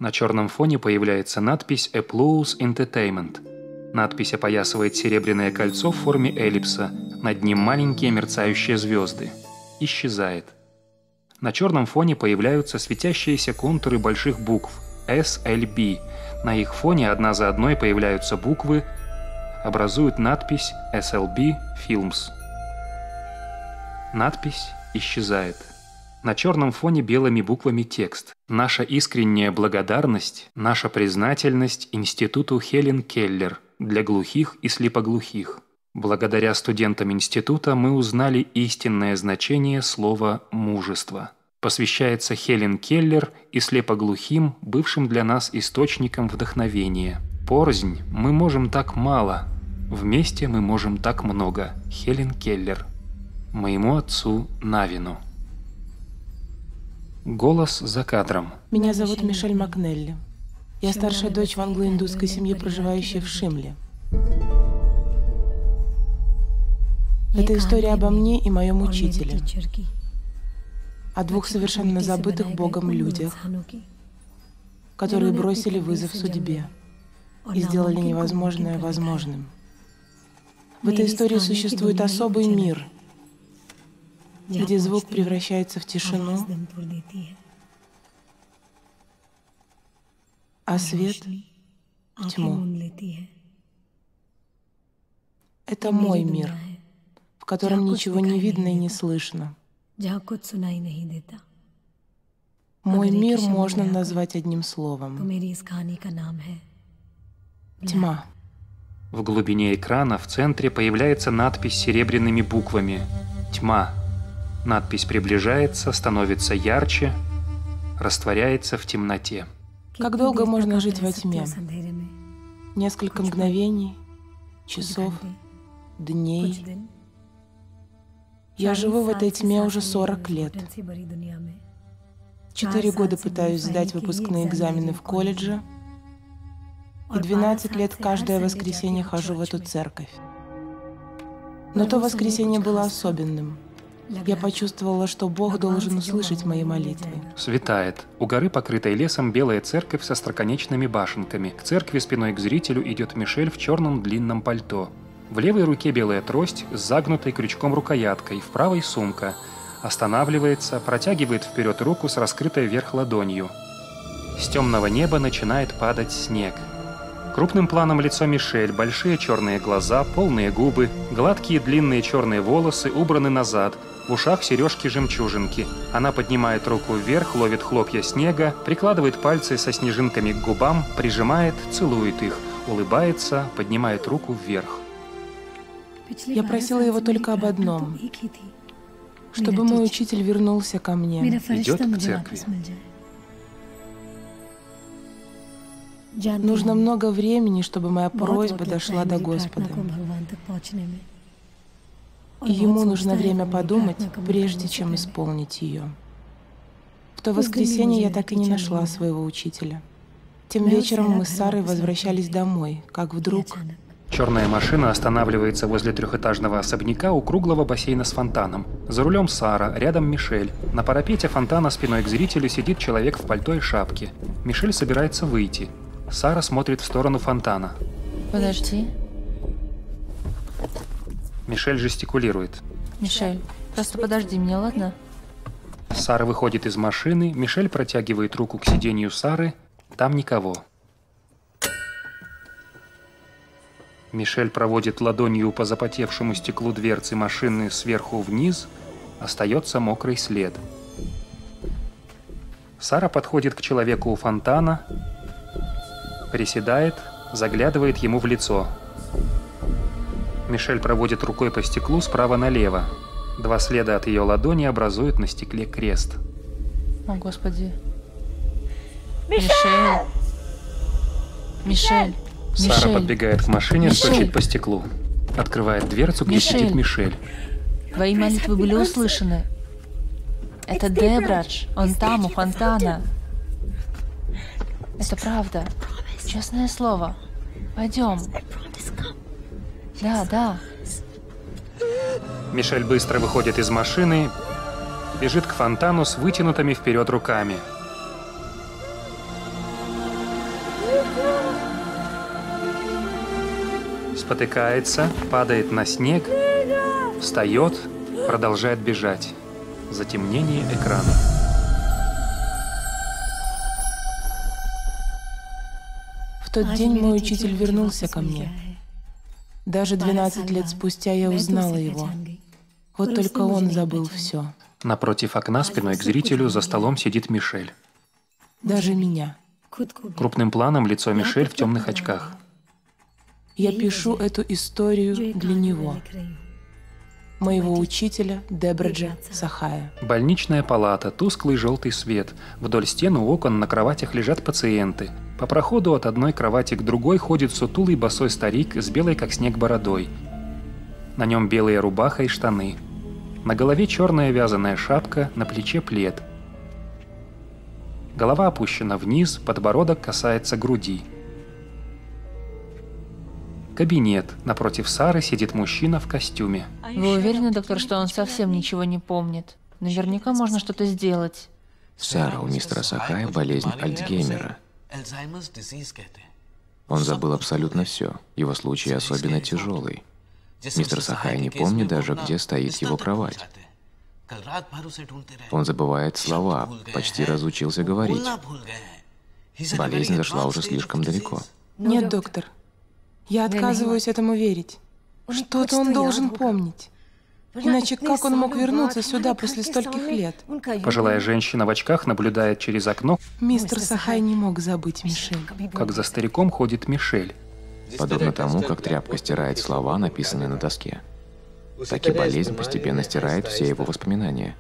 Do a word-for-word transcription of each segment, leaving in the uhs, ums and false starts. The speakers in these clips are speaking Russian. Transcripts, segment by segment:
На черном фоне появляется надпись «Applause Entertainment». Надпись опоясывает серебряное кольцо в форме эллипса, над ним маленькие мерцающие звезды. Исчезает. На черном фоне появляются светящиеся контуры больших букв эс эл би. На их фоне одна за одной появляются буквы, образуют надпись эс эл би Films. Надпись исчезает. На черном фоне белыми буквами текст. Наша искренняя благодарность, наша признательность Институту Хелен Келлер для глухих и слепоглухих. Благодаря студентам института мы узнали истинное значение слова «мужество». Посвящается Хелен Келлер и слепоглухим, бывшим для нас источником вдохновения. Порознь мы можем так мало, вместе мы можем так много. Хелен Келлер. Моему отцу Навину. Голос за кадром. Меня зовут Мишель Макнелли. Я старшая дочь в англо-индусской семье, проживающей в Шимле. Это история обо мне и моем учителе. О двух совершенно забытых Богом людях, которые бросили вызов судьбе и сделали невозможное возможным. В этой истории существует особый мир, где звук превращается в тишину, а свет — в тьму. Это мой мир, в котором ничего не видно и не слышно. Мой мир можно назвать одним словом — тьма. В глубине экрана в центре появляется надпись серебряными буквами «Тьма». Надпись приближается, становится ярче, растворяется в темноте. Как долго можно жить во тьме? Несколько мгновений, часов, дней. Я живу в этой тьме уже сорок лет. Четыре года пытаюсь сдать выпускные экзамены в колледже, и двенадцать лет каждое воскресенье хожу в эту церковь. Но то воскресенье было особенным. Я почувствовала, что Бог должен услышать мои молитвы. Светает. У горы, покрытой лесом, белая церковь со остроконечными башенками. К церкви спиной к зрителю идет Мишель в черном длинном пальто. В левой руке белая трость с загнутой крючком рукояткой, в правой сумка. Останавливается, протягивает вперед руку с раскрытой вверх ладонью. С темного неба начинает падать снег. Крупным планом лицо Мишель, большие черные глаза, полные губы, гладкие длинные черные волосы убраны назад, в ушах сережки-жемчужинки. Она поднимает руку вверх, ловит хлопья снега, прикладывает пальцы со снежинками к губам, прижимает, целует их, улыбается, поднимает руку вверх. Я просила его только об одном, чтобы мой учитель вернулся ко мне. Идет к церкви. Нужно много времени, чтобы моя просьба дошла до Господа. И ему нужно время подумать, прежде чем исполнить ее. В то воскресенье я так и не нашла своего учителя. Тем вечером мы с Сарой возвращались домой, как вдруг... Черная машина останавливается возле трехэтажного особняка у круглого бассейна с фонтаном. За рулем Сара, рядом Мишель. На парапете фонтана спиной к зрителю сидит человек в пальто и шапке. Мишель собирается выйти. Сара смотрит в сторону фонтана. Подожди. Мишель жестикулирует. Мишель, просто подожди меня, ладно? Сара выходит из машины, Мишель протягивает руку к сиденью Сары. Там никого. Мишель проводит ладонью по запотевшему стеклу дверцы машины сверху вниз. Остается мокрый след. Сара подходит к человеку у фонтана, приседает, заглядывает ему в лицо. Мишель проводит рукой по стеклу справа налево. Два следа от ее ладони образуют на стекле крест. О, Господи. Мишель! Мишель! Сара Мишель. подбегает к машине, Мишель. стучит по стеклу. Открывает дверцу, где Мишель. сидит Мишель. Твои молитвы были услышаны. Это Дебрадж. Он там, у фонтана. Это правда. Честное слово. Пойдем. Да, да. Мишель быстро выходит из машины, бежит к фонтану с вытянутыми вперед руками. Спотыкается, падает на снег, встает, продолжает бежать. Затемнение экрана. В тот день мой учитель вернулся ко мне. Даже двенадцать лет спустя я узнала его. Вот только он забыл все. Напротив окна, спиной к зрителю, за столом сидит Мишель. Даже меня. Крупным планом лицо Мишель в темных очках. Я пишу эту историю для него. Моего учителя Дебраджа Сахая. Больничная палата, тусклый желтый свет. Вдоль стен у окон на кроватях лежат пациенты. По проходу от одной кровати к другой ходит сутулый босой старик с белой как снег бородой. На нем белая рубаха и штаны. На голове черная вязаная шапка, на плече плед. Голова опущена вниз, подбородок касается груди. Кабинет. Напротив Сары сидит мужчина в костюме. Вы уверены, доктор, что он совсем ничего не помнит? Наверняка можно что-то сделать. Сара, у мистера Сахая болезнь Альцгеймера. Он забыл абсолютно все. Его случай особенно тяжелый. Мистер Сахай не помнит даже, где стоит его кровать. Он забывает слова, почти разучился говорить. Болезнь зашла уже слишком далеко. Нет, доктор. Я отказываюсь этому верить. Что-то он должен помнить. Иначе как он мог вернуться сюда после стольких лет? Пожилая женщина в очках наблюдает через окно, Мистер Сахай не мог забыть Мишель. как за стариком ходит Мишель. Подобно тому, как тряпка стирает слова, написанные на доске. Так и болезнь постепенно стирает все его воспоминания.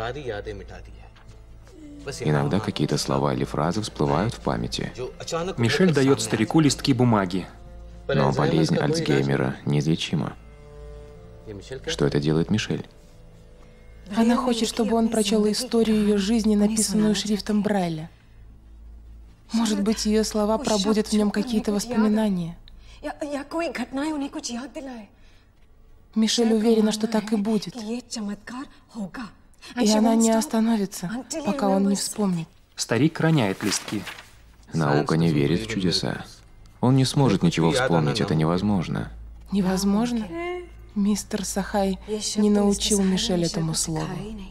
Иногда какие-то слова или фразы всплывают в памяти. Мишель дает старику листки бумаги. Но болезнь Альцгеймера неизлечима. Что это делает Мишель? Она хочет, чтобы он прочел историю ее жизни, написанную шрифтом Брайля. Может быть, ее слова пробудят в нем какие-то воспоминания. Мишель уверена, что так и будет. И она не остановится, пока он не вспомнит. Старик роняет листки. Наука не верит в чудеса. Он не сможет ничего вспомнить, это невозможно. Невозможно? Мистер Сахай не научил Мишель этому слову.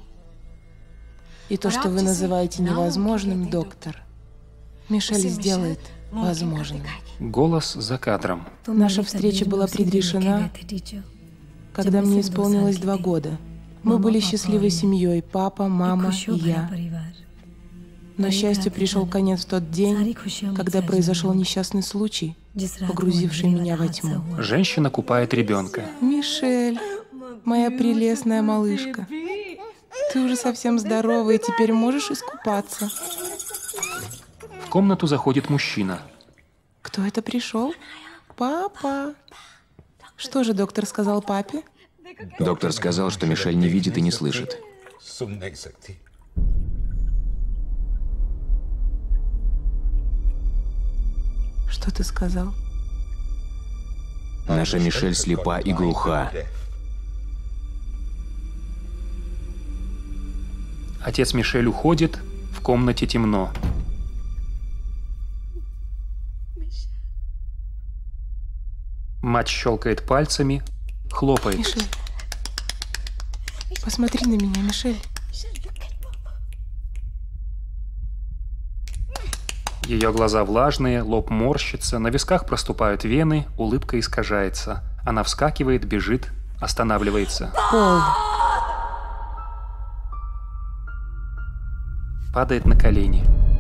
И то, что вы называете невозможным, доктор, Мишель сделает возможным. Голос за кадром. Наша встреча была предрешена, когда мне исполнилось два года. Мы были счастливой семьей, папа, мама и я. Но счастью пришел конец в тот день, когда произошел несчастный случай, погрузивший меня во тьму. Женщина купает ребенка. Мишель, моя прелестная малышка, ты уже совсем здорова и теперь можешь искупаться. В комнату заходит мужчина. Кто это пришел? Папа. Что же доктор сказал папе? Доктор сказал, что Мишель не видит и не слышит. Что ты сказал? Наша Мишель слепа и глуха. Отец Мишель уходит, в комнате темно. Мать щелкает пальцами, хлопает. Мишель, посмотри на меня, Мишель. Ее глаза влажные, лоб морщится, на висках проступают вены, улыбка искажается. Она вскакивает, бежит, останавливается. Пол. Падает на колени.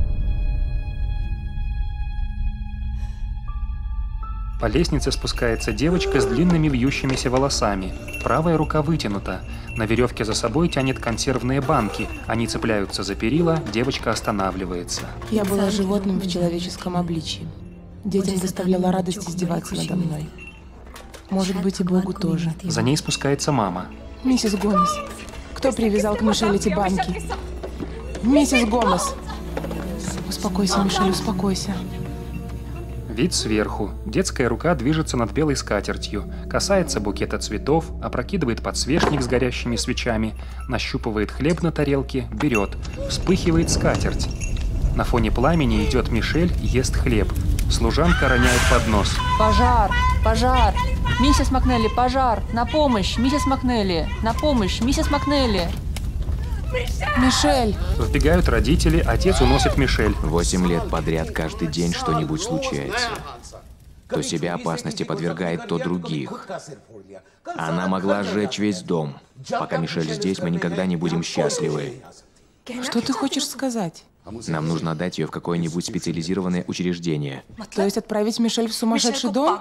По лестнице спускается девочка с длинными вьющимися волосами. Правая рука вытянута. На веревке за собой тянет консервные банки. Они цепляются за перила, девочка останавливается. Я была животным в человеческом обличии. Детям доставляла радость издеваться надо мной. Может быть, и Богу тоже. За ней спускается мама. Миссис Гомес, кто привязал к Мишель эти банки? Миссис Гомес! Успокойся, Мишель, успокойся. Вид сверху. Детская рука движется над белой скатертью, касается букета цветов, опрокидывает подсвечник с горящими свечами, нащупывает хлеб на тарелке, берет. Вспыхивает скатерть. На фоне пламени идет Мишель, ест хлеб. Служанка роняет поднос. Пожар! Пожар! Миссис Макнелли, пожар! На помощь! Миссис Макнелли! На помощь! Миссис Макнелли! Мишель! Вбегают родители, отец уносит Мишель. Восемь лет подряд каждый день что-нибудь случается. То себя опасности подвергает, то других. Она могла сжечь весь дом. Пока Мишель здесь, мы никогда не будем счастливы. Что ты хочешь сказать? Нам нужно отдать ее в какое-нибудь специализированное учреждение. То есть отправить Мишель в сумасшедший дом?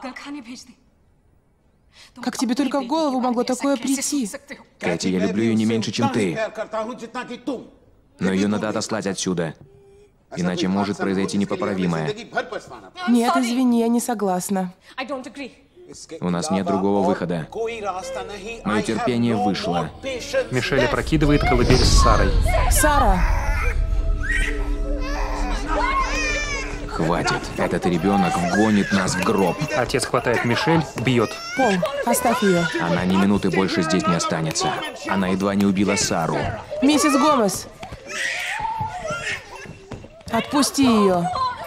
Как тебе только в голову могло такое прийти? Кэти, я люблю ее не меньше, чем ты. Но ее надо отослать отсюда. Иначе может произойти непоправимое. Нет, извини, я не согласна. У нас нет другого выхода. Мое терпение вышло. Мишель опрокидывает колыбель с Сарой. Сара! Хватит. Этот ребенок вгонит нас в гроб. Отец хватает Мишель, бьет. Пол, оставь ее. Она ни минуты больше здесь не останется. Она едва не убила Сару. Миссис Гомес! Отпусти ее.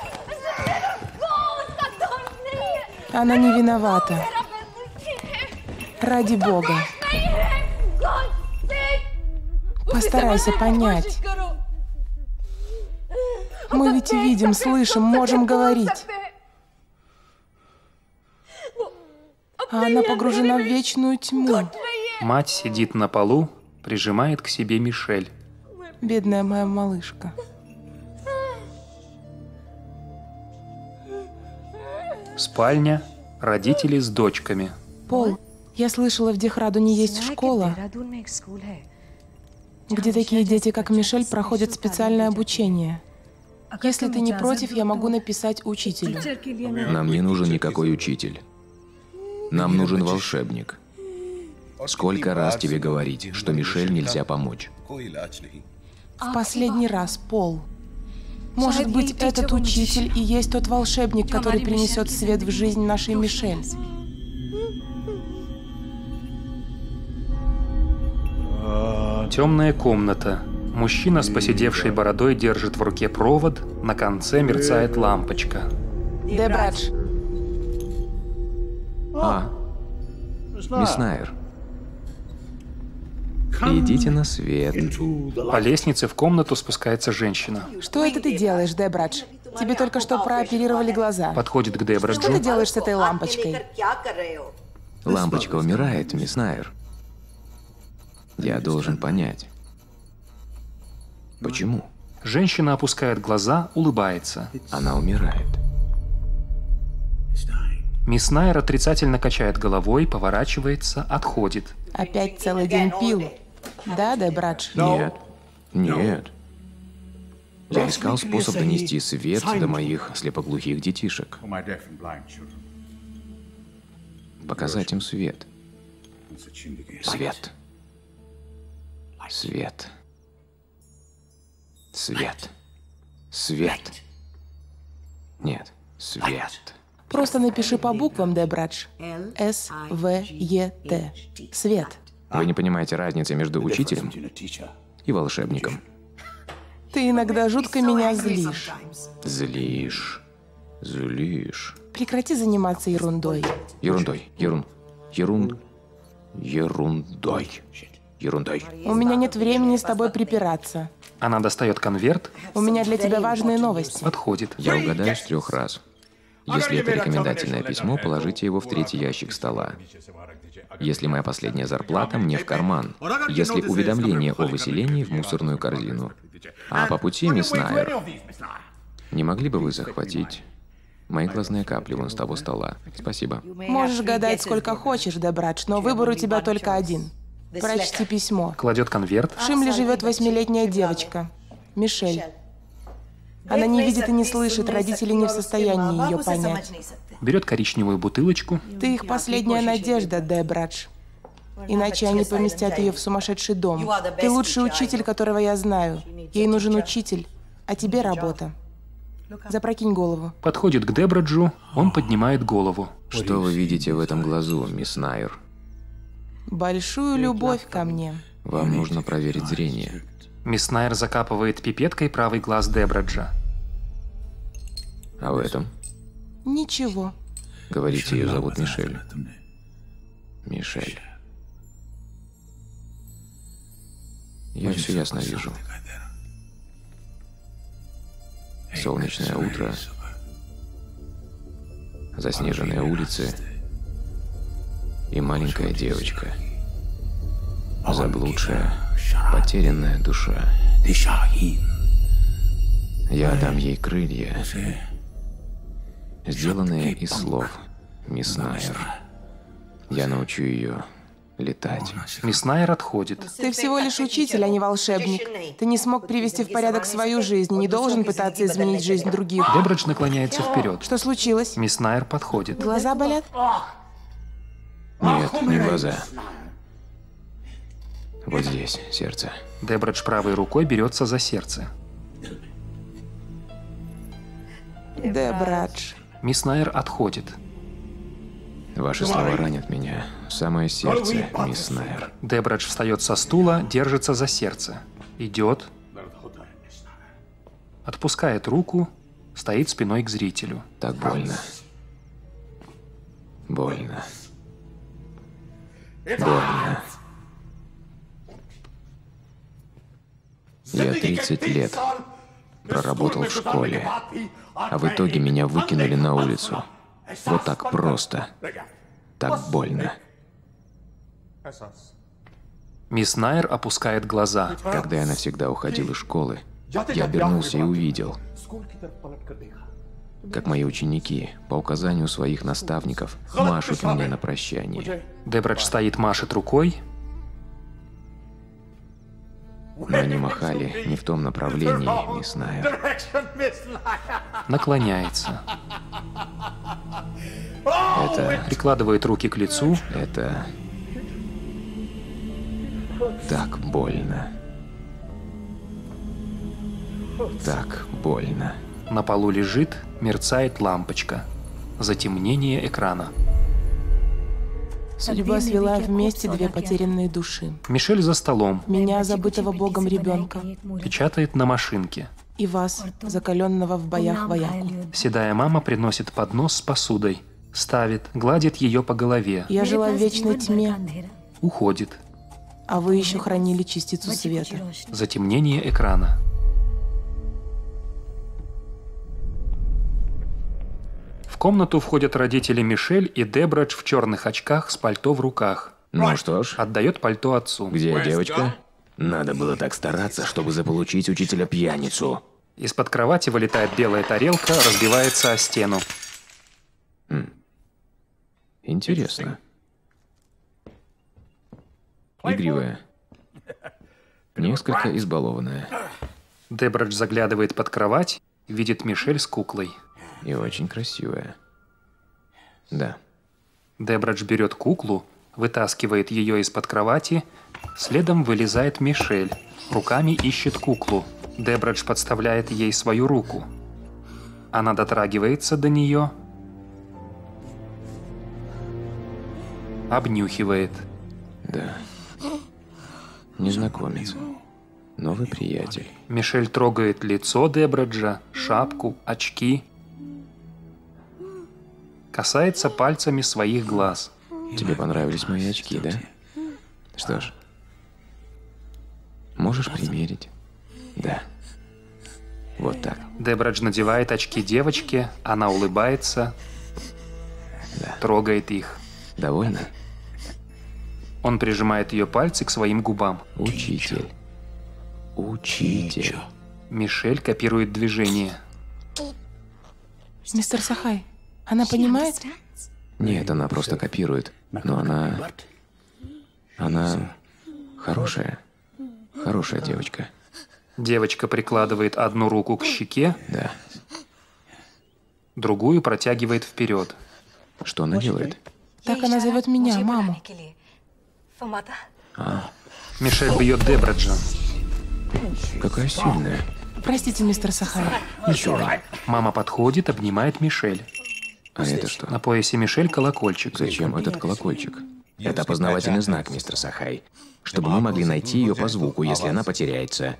Она не виновата. Ради Бога. Постарайся понять. Мы ведь видим, слышим, можем говорить. А она погружена в вечную тьму. Мать сидит на полу, прижимает к себе Мишель. Бедная моя малышка. Спальня, родители с дочками. Пол, я слышала, в Дехрадуне есть школа, где такие дети, как Мишель, проходят специальное обучение. Если ты не против, я могу написать учителю. Нам не нужен никакой учитель. Нам нужен волшебник. Сколько раз тебе говорить, что Мишель нельзя помочь? В последний раз, Пол. Может быть, этот учитель и есть тот волшебник, который принесет свет в жизнь нашей Мишель. Темная комната. Мужчина с поседевшей бородой держит в руке провод, на конце мерцает лампочка. Дебрадж. А, мисс Найер. Идите на свет. По лестнице в комнату спускается женщина. Что это ты делаешь, Дебрадж? Тебе только что прооперировали глаза. Подходит к Что ты Дебраджу. делаешь с этой лампочкой? Лампочка умирает, мисс Найер. Я должен понять. Почему? Женщина опускает глаза, улыбается. Она умирает. Мисс Найер отрицательно качает головой, поворачивается, отходит. Опять целый день пил. Да, Дебрадж? Нет. Нет. Я искал способ донести свет до моих слепоглухих детишек. Показать им свет. Свет. Свет. Свет. Свет. Нет. Свет. Просто напиши по буквам, Дебрадж. С, В, Е, Т. Свет. Вы не понимаете разницы между учителем и волшебником. Ты иногда жутко меня злишь. Злишь. Злишь. Прекрати заниматься ерундой. Ерундой. Ерун. Ерун. Ерундой. Ерундой. У меня нет времени с тобой припираться. Она достает конверт, У меня для тебя важные новости. подходит. Я угадаю с трех раз. Если это рекомендательное письмо, положите его в третий ящик стола. Если моя последняя зарплата, мне в карман. Если уведомление о выселении, в мусорную корзину. А по пути, мисс Найер, не могли бы вы захватить мои глазные капли вон с того стола? Спасибо. Можешь гадать сколько хочешь, Дебрадж, но выбор у тебя только один. Прочти письмо. Кладет конверт, В Шимле живет восьмилетняя девочка. Мишель. Она не видит и не слышит, родители не в состоянии ее понять. берет коричневую бутылочку. Ты их последняя надежда, Дебрадж. Иначе они поместят ее в сумасшедший дом. Ты лучший учитель, которого я знаю. Ей нужен учитель, а тебе работа. Запрокинь голову. Подходит к Дебраджу, он поднимает голову. Что вы видите в этом глазу, мисс Найер? Большую любовь ко мне. Вам нужно проверить зрение. Мисс Найер закапывает пипеткой правый глаз Дебраджа. А в этом? Ничего. Говорите, ее зовут Мишель. Мишель. Я все ясно вижу. Солнечное утро, заснеженные улицы и маленькая девочка. Заблудшая, потерянная душа. Я дам ей крылья, сделанные из слов мисс Найер. Я научу ее летать. Мисс Найер отходит. Ты всего лишь учитель, а не волшебник. Ты не смог привести в порядок свою жизнь и не должен пытаться изменить жизнь других. Дебрадж наклоняется вперед. Что случилось? Мисс Найер подходит. Глаза болят? Нет, не глаза. Вот здесь сердце. Дебрадж правой рукой берется за сердце. Дебрадж. Мисс Найер отходит. Ваши слова ранят меня. В самое сердце, мисс Найер. Дебрадж встает со стула, держится за сердце. Идет. Отпускает руку, стоит спиной к зрителю. Так больно. Больно. Больно. Я тридцать лет проработал в школе, а в итоге меня выкинули на улицу. Вот так просто. Так больно. Мисс Найер опускает глаза. Когда я навсегда уходил из школы, я обернулся и увидел, как мои ученики, по указанию своих наставников, машут мне на прощание. Дебрадж стоит, машет рукой. Но они махали не в том направлении, мисс Найер. Наклоняется. Это... Прикладывает руки к лицу. Это... Так больно. Так больно. На полу лежит, мерцает лампочка. Затемнение экрана. Судьба свела вместе две потерянные души. Мишель за столом. Меня, забытого Богом ребенка, Печатает на машинке. и вас, закаленного в боях вояку. Седая мама приносит поднос с посудой. Ставит, гладит ее по голове. Я жила в вечной тьме, Уходит. а вы еще хранили частицу света. Затемнение экрана. В комнату входят родители Мишель, и Дебрадж в черных очках с пальто в руках. Ну что ж, Отдает пальто отцу. где девочка? Надо было так стараться, чтобы заполучить учителя-пьяницу. Из-под кровати вылетает белая тарелка, разбивается о стену. Интересно. Игривая. Несколько избалованная. Дебрадж заглядывает под кровать, видит Мишель с куклой. И очень красивая. Да. Дебрадж берет куклу, вытаскивает ее из-под кровати, следом вылезает Мишель, руками ищет куклу. Дебрадж подставляет ей свою руку. Она дотрагивается до нее, обнюхивает. Да. Незнакомец. Новый приятель. Мишель трогает лицо Дебраджа, шапку, очки. Касается пальцами своих глаз. Тебе понравились мои очки, да? Что ж, можешь примерить? Да. Вот так. Дебрадж надевает очки девочке, она улыбается, Да. трогает их. Довольно? Он прижимает ее пальцы к своим губам. Учитель. Учитель. Мишель копирует движение. Мистер Сахай, она понимает? Нет, она просто копирует. Но она... Она... Хорошая. Хорошая девочка. Девочка прикладывает одну руку к щеке, Да. другую протягивает вперед. Что она делает? Так она зовет меня, маму. Мишель бьет Дебраджа. Какая сильная. Простите, мистер Сахай. Ничего. Мама подходит, обнимает Мишель. А это что? На поясе Мишель колокольчик. Зачем этот колокольчик? Это опознавательный знак, мистер Сахай. Чтобы мы могли найти ее по звуку, если она потеряется.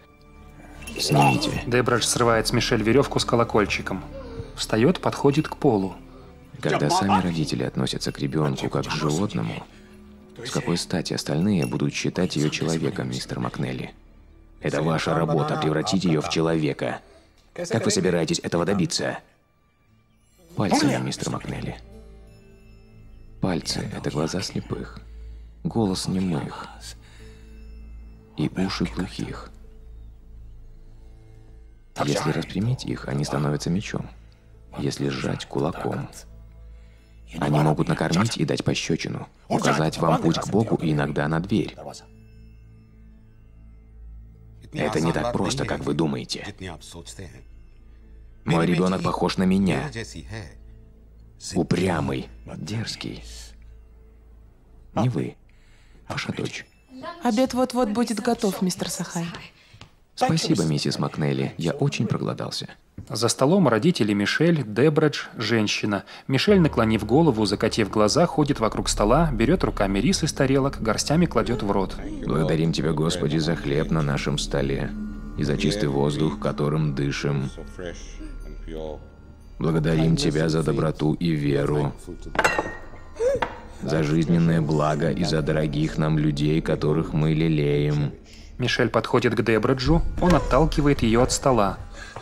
Снимите. Дебрадж срывает с Мишель веревку с колокольчиком. Встает, подходит к полу. Когда сами родители относятся к ребенку как к животному, с какой стати остальные будут считать ее человеком, мистер Макнелли? Это ваша работа — превратить ее в человека. Как вы собираетесь этого добиться? Пальцами, мистер Макнелли. Пальцы — это глаза слепых, голос немых и уши глухих. Если распрямить их, они становятся мечом. Если сжать — кулаком. Они могут накормить и дать пощечину, указать вам путь к Богу и иногда на дверь. Это не так просто, как вы думаете. Мой ребенок похож на меня. Упрямый, дерзкий. Не вы, ваша дочь. Обед вот-вот будет готов, мистер Сахай. Спасибо, миссис Макнелли. Я очень проголодался. За столом родители Мишель, Дебредж, женщина. Мишель, наклонив голову, закатив глаза, ходит вокруг стола, берет руками рис из тарелок, горстями кладет в рот. Благодарим Тебя, Господи, за хлеб на нашем столе и за чистый воздух, которым дышим. Благодарим Тебя за доброту и веру, за жизненное благо и за дорогих нам людей, которых мы лелеем. Мишель подходит к Дебреджу, он отталкивает ее от стола.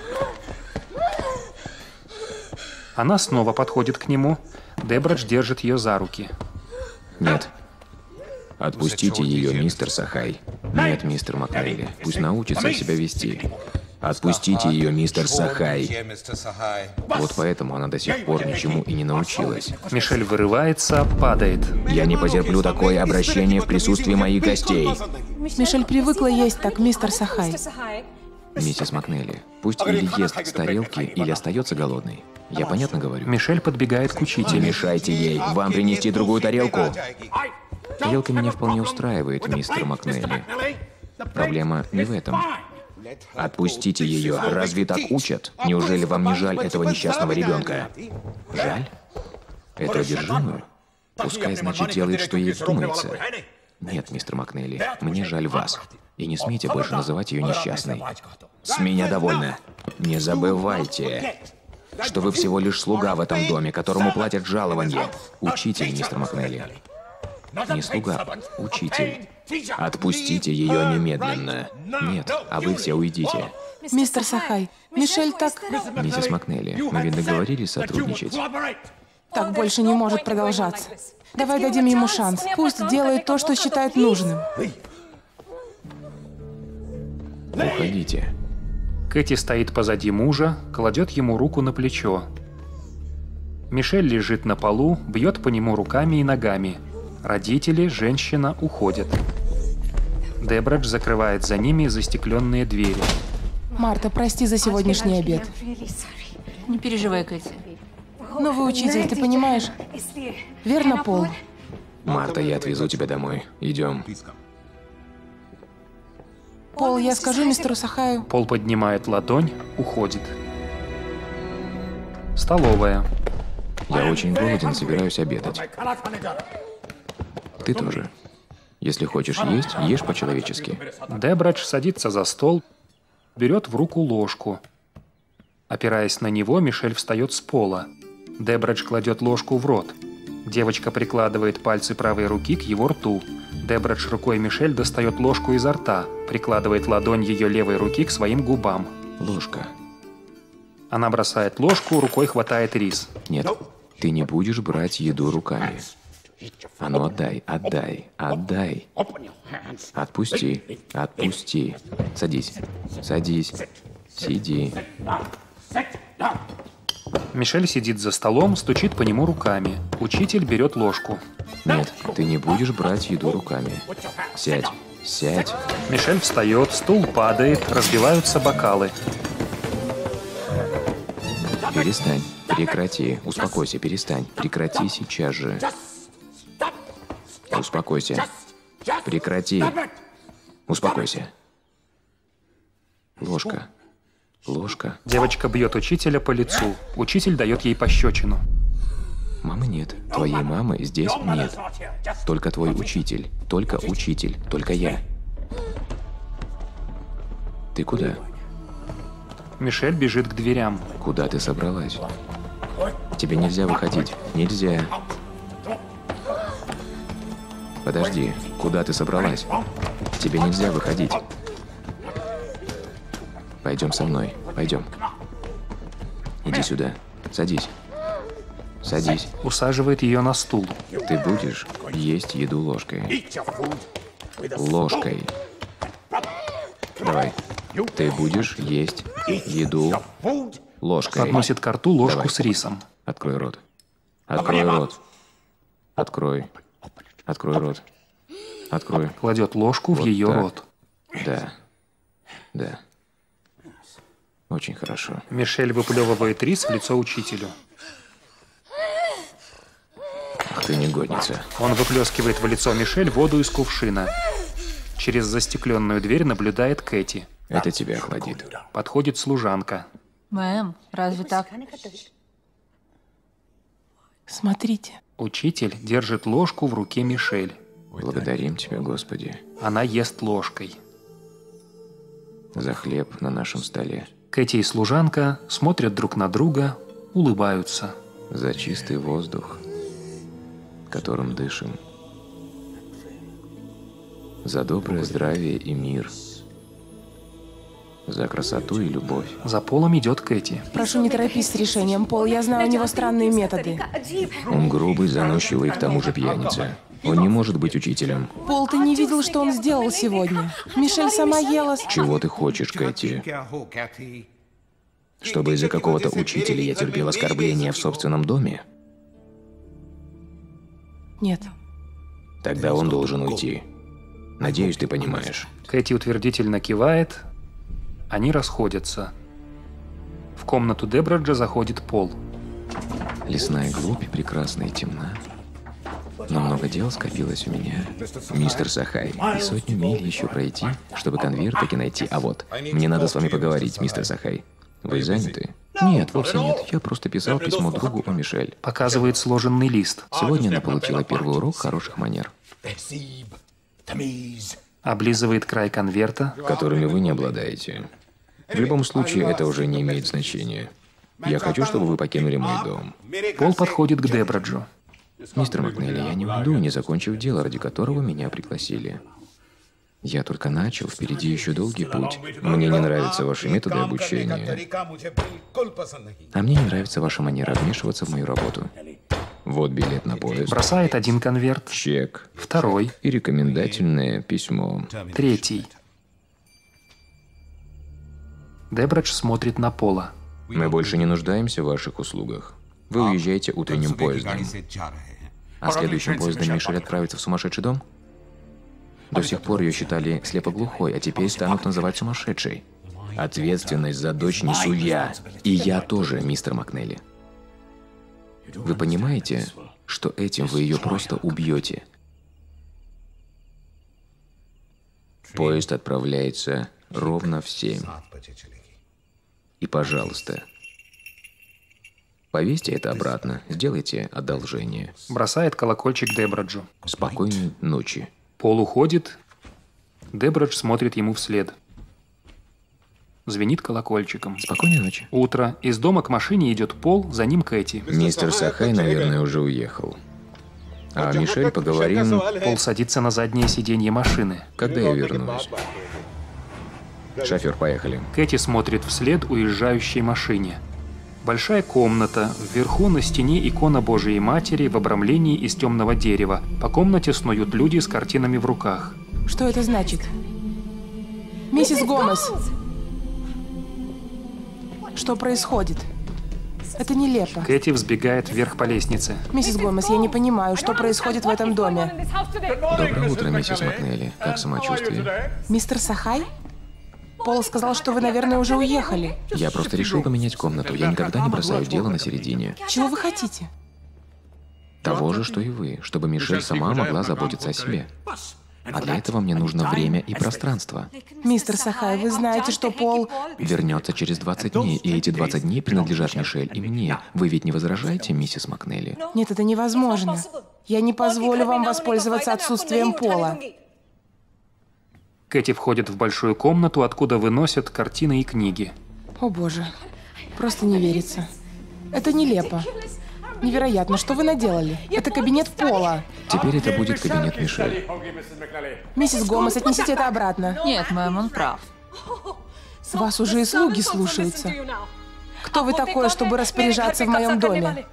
Она снова подходит к нему. Дебредж держит ее за руки. Нет. Отпустите ее, мистер Сахай. Нет, мистер Макнелли. Пусть научится себя вести. Отпустите ее, мистер Сахай. Вот поэтому она до сих пор ничему и не научилась. Мишель вырывается, падает. Я не потерплю такое обращение в присутствии моих гостей. Мишель привыкла есть так, мистер Сахай. Миссис Макнелли, пусть или ест с тарелки, или остается голодной. Я понятно говорю? Мишель подбегает к Не учителю. мешайте ей. Вам принести другую тарелку? Тарелка меня вполне устраивает, мистер Макнелли. Проблема не в этом. Отпустите ее. Разве так учат? Неужели вам не жаль этого несчастного ребенка? Жаль? Эту одержимую? Пускай, значит, делает, что ей вздумается. Нет, мистер Макнелли, мне жаль вас. И не смейте больше называть ее несчастной. С меня довольно. Не забывайте, что вы всего лишь слуга в этом доме, которому платят жалование. Учитель, мистер Макнелли. Не слуга, учитель. Отпустите ее немедленно. Нет, а вы все уйдите. Мистер Сахай, Мишель так... Миссис Макнелли, мы ведь договорились сотрудничать. Так больше не может продолжаться. Давай дадим ему шанс. Пусть делает то, что считает нужным. Уходите. Кэти стоит позади мужа, кладет ему руку на плечо. Мишель лежит на полу, бьет по нему руками и ногами. Родители, женщина уходят. Дебредж закрывает за ними застекленные двери. Марта, прости за сегодняшний обед. Не переживай, Кэти. Новый учитель, ты понимаешь? Верно, Пол? Марта, я отвезу тебя домой. Идем. Пол, я скажу мистеру Сахаю. Пол поднимает ладонь, уходит. Столовая. Я очень голоден, собираюсь обедать. Ты тоже. Если хочешь есть, ешь по-человечески. Дебредж садится за стол, берет в руку ложку. Опираясь на него, Мишель встает с пола. Дебредж кладет ложку в рот. Девочка прикладывает пальцы правой руки к его рту. Дебредж рукой Мишель достает ложку изо рта, прикладывает ладонь ее левой руки к своим губам. Ложка. Она бросает ложку, рукой хватает рис. Нет, ты не будешь брать еду руками. А ну отдай, отдай, отдай. Отпусти, отпусти. Садись, садись, сиди. Мишель сидит за столом, стучит по нему руками. Учитель берет ложку. Нет, ты не будешь брать еду руками. Сядь, сядь. Мишель встает, стул падает, разбиваются бокалы. Перестань, прекрати, успокойся, перестань, прекрати сейчас же. Успокойся. Прекрати. Успокойся. Ложка. Ложка. Девочка бьет учителя по лицу. Учитель дает ей пощечину. Мамы нет. Твоей мамы здесь нет. Только твой учитель. Только учитель. Только я. Ты куда? Мишель бежит к дверям. Куда ты собралась? Тебе нельзя выходить. Нельзя. Подожди, куда ты собралась? Тебе нельзя выходить. Пойдем со мной, пойдем. Иди сюда, садись. Садись. Усаживает ее на стул. Ты будешь есть еду ложкой. Ложкой. Давай. Ты будешь есть еду ложкой. Подносит ко рту ложку Давай. с рисом. Открой рот. Открой рот. Открой. Открой рот. Открой. Кладет ложку в Вот ее так. рот. Да. Да. Очень хорошо. Мишель выплевывает рис в лицо учителю. Ах ты негодница. Он выплескивает в лицо Мишель воду из кувшина. Через застекленную дверь наблюдает Кэти. Это тебя охладит. Подходит служанка. Мэм, разве так? Смотрите. Учитель держит ложку в руке Мишель. Благодарим тебя, Господи, Она ест ложкой. за хлеб на нашем столе, Кэти и служанка смотрят друг на друга, улыбаются. за чистый воздух, которым дышим, за доброе здравие и мир, за красоту и любовь. За полом идет Кэти. Прошу, не торопись с решением, Пол. Я знаю у него странные методы. Он грубый, заносчивый и к тому же пьяница. Он не может быть учителем. Пол, ты не видел, что он сделал сегодня? Мишель сама ела... с- Чего ты хочешь, Кэти? Чтобы из-за какого-то учителя я терпел оскорбления в собственном доме? Нет. Тогда он должен уйти. Надеюсь, ты понимаешь. Кэти утвердительно кивает. Они расходятся. В комнату Дебраджа заходит Пол. Лесная глубь прекрасна и темна. Но много дел скопилось у меня. Мистер Сахай, и сотню миль еще пройти, чтобы конверт таки найти. А вот, мне надо с вами поговорить, мистер Сахай. Вы заняты? Нет, вовсе нет. Я просто писал письмо другу о Мишель. Показывает сложенный лист. Сегодня она получила первый урок хороших манер, Облизывает край конверта. которыми вы не обладаете. В любом случае, это уже не имеет значения. Я хочу, чтобы вы покинули мой дом. Пол подходит к Дебраджу. Мистер Макнелли, я не уйду, не закончив дело, ради которого меня пригласили. Я только начал, впереди еще долгий путь. Мне не нравятся ваши методы обучения. А мне не нравится ваша манера вмешиваться в мою работу. Вот билет на поезд, Бросает один конверт. чек Второй. и рекомендательное письмо. Третий. Дебрадж смотрит на Пола. Мы больше не нуждаемся в ваших услугах. Вы уезжаете утренним поездом. А следующим поездом Мишель отправится в сумасшедший дом? До сих пор ее считали слепоглухой, а теперь станут называть сумасшедшей. Ответственность за дочь несу я. И я тоже, мистер Макнелли. Вы понимаете, что этим вы ее просто убьете? Поезд отправляется ровно в семь. И, пожалуйста, повесьте это обратно, сделайте одолжение. Бросает колокольчик Дебраджу. Спокойной ночи. Пол уходит. Дебрадж смотрит ему вслед. Звенит колокольчиком. Спокойной ночи. Утро. Из дома к машине идет Пол, за ним Кэти. Мистер Сахай, наверное, уже уехал. А Мишель, поговорим, Пол садится на заднее сиденье машины. когда я вернусь. Шофер, поехали. Кэти смотрит вслед уезжающей машине. Большая комната. Вверху на стене икона Божией Матери в обрамлении из темного дерева. По комнате снуют люди с картинами в руках. Что это значит? Миссис Гомес! Что происходит? Это нелепо. Кэти взбегает вверх по лестнице. Миссис Гомес, я не понимаю, что происходит в этом доме. Доброе утро, миссис Макнелли. Как самочувствие? Мистер Сахай? Пол сказал, что вы, наверное, уже уехали. Я просто решил поменять комнату. Я никогда не бросаю дело на середине. Чего вы хотите? Того же, что и вы, чтобы Мишель сама могла заботиться о себе. А для этого мне нужно время и пространство. Мистер Сахай, вы знаете, что Пол... Вернется через двадцать дней, и эти двадцать дней принадлежат Мишель и мне. Вы ведь не возражаете, миссис Макнелли? Нет, это невозможно. Я не позволю вам воспользоваться отсутствием Пола. Кэти входит в большую комнату, откуда выносят картины и книги. О боже, просто не верится. Это нелепо. Невероятно, что вы наделали? Это кабинет Пола. Теперь это будет кабинет Мишель. Миссис Гомес, отнесите это обратно. Нет, мэм, он прав. Вас уже и слуги слушаются. Кто вы такой, чтобы распоряжаться в моем доме?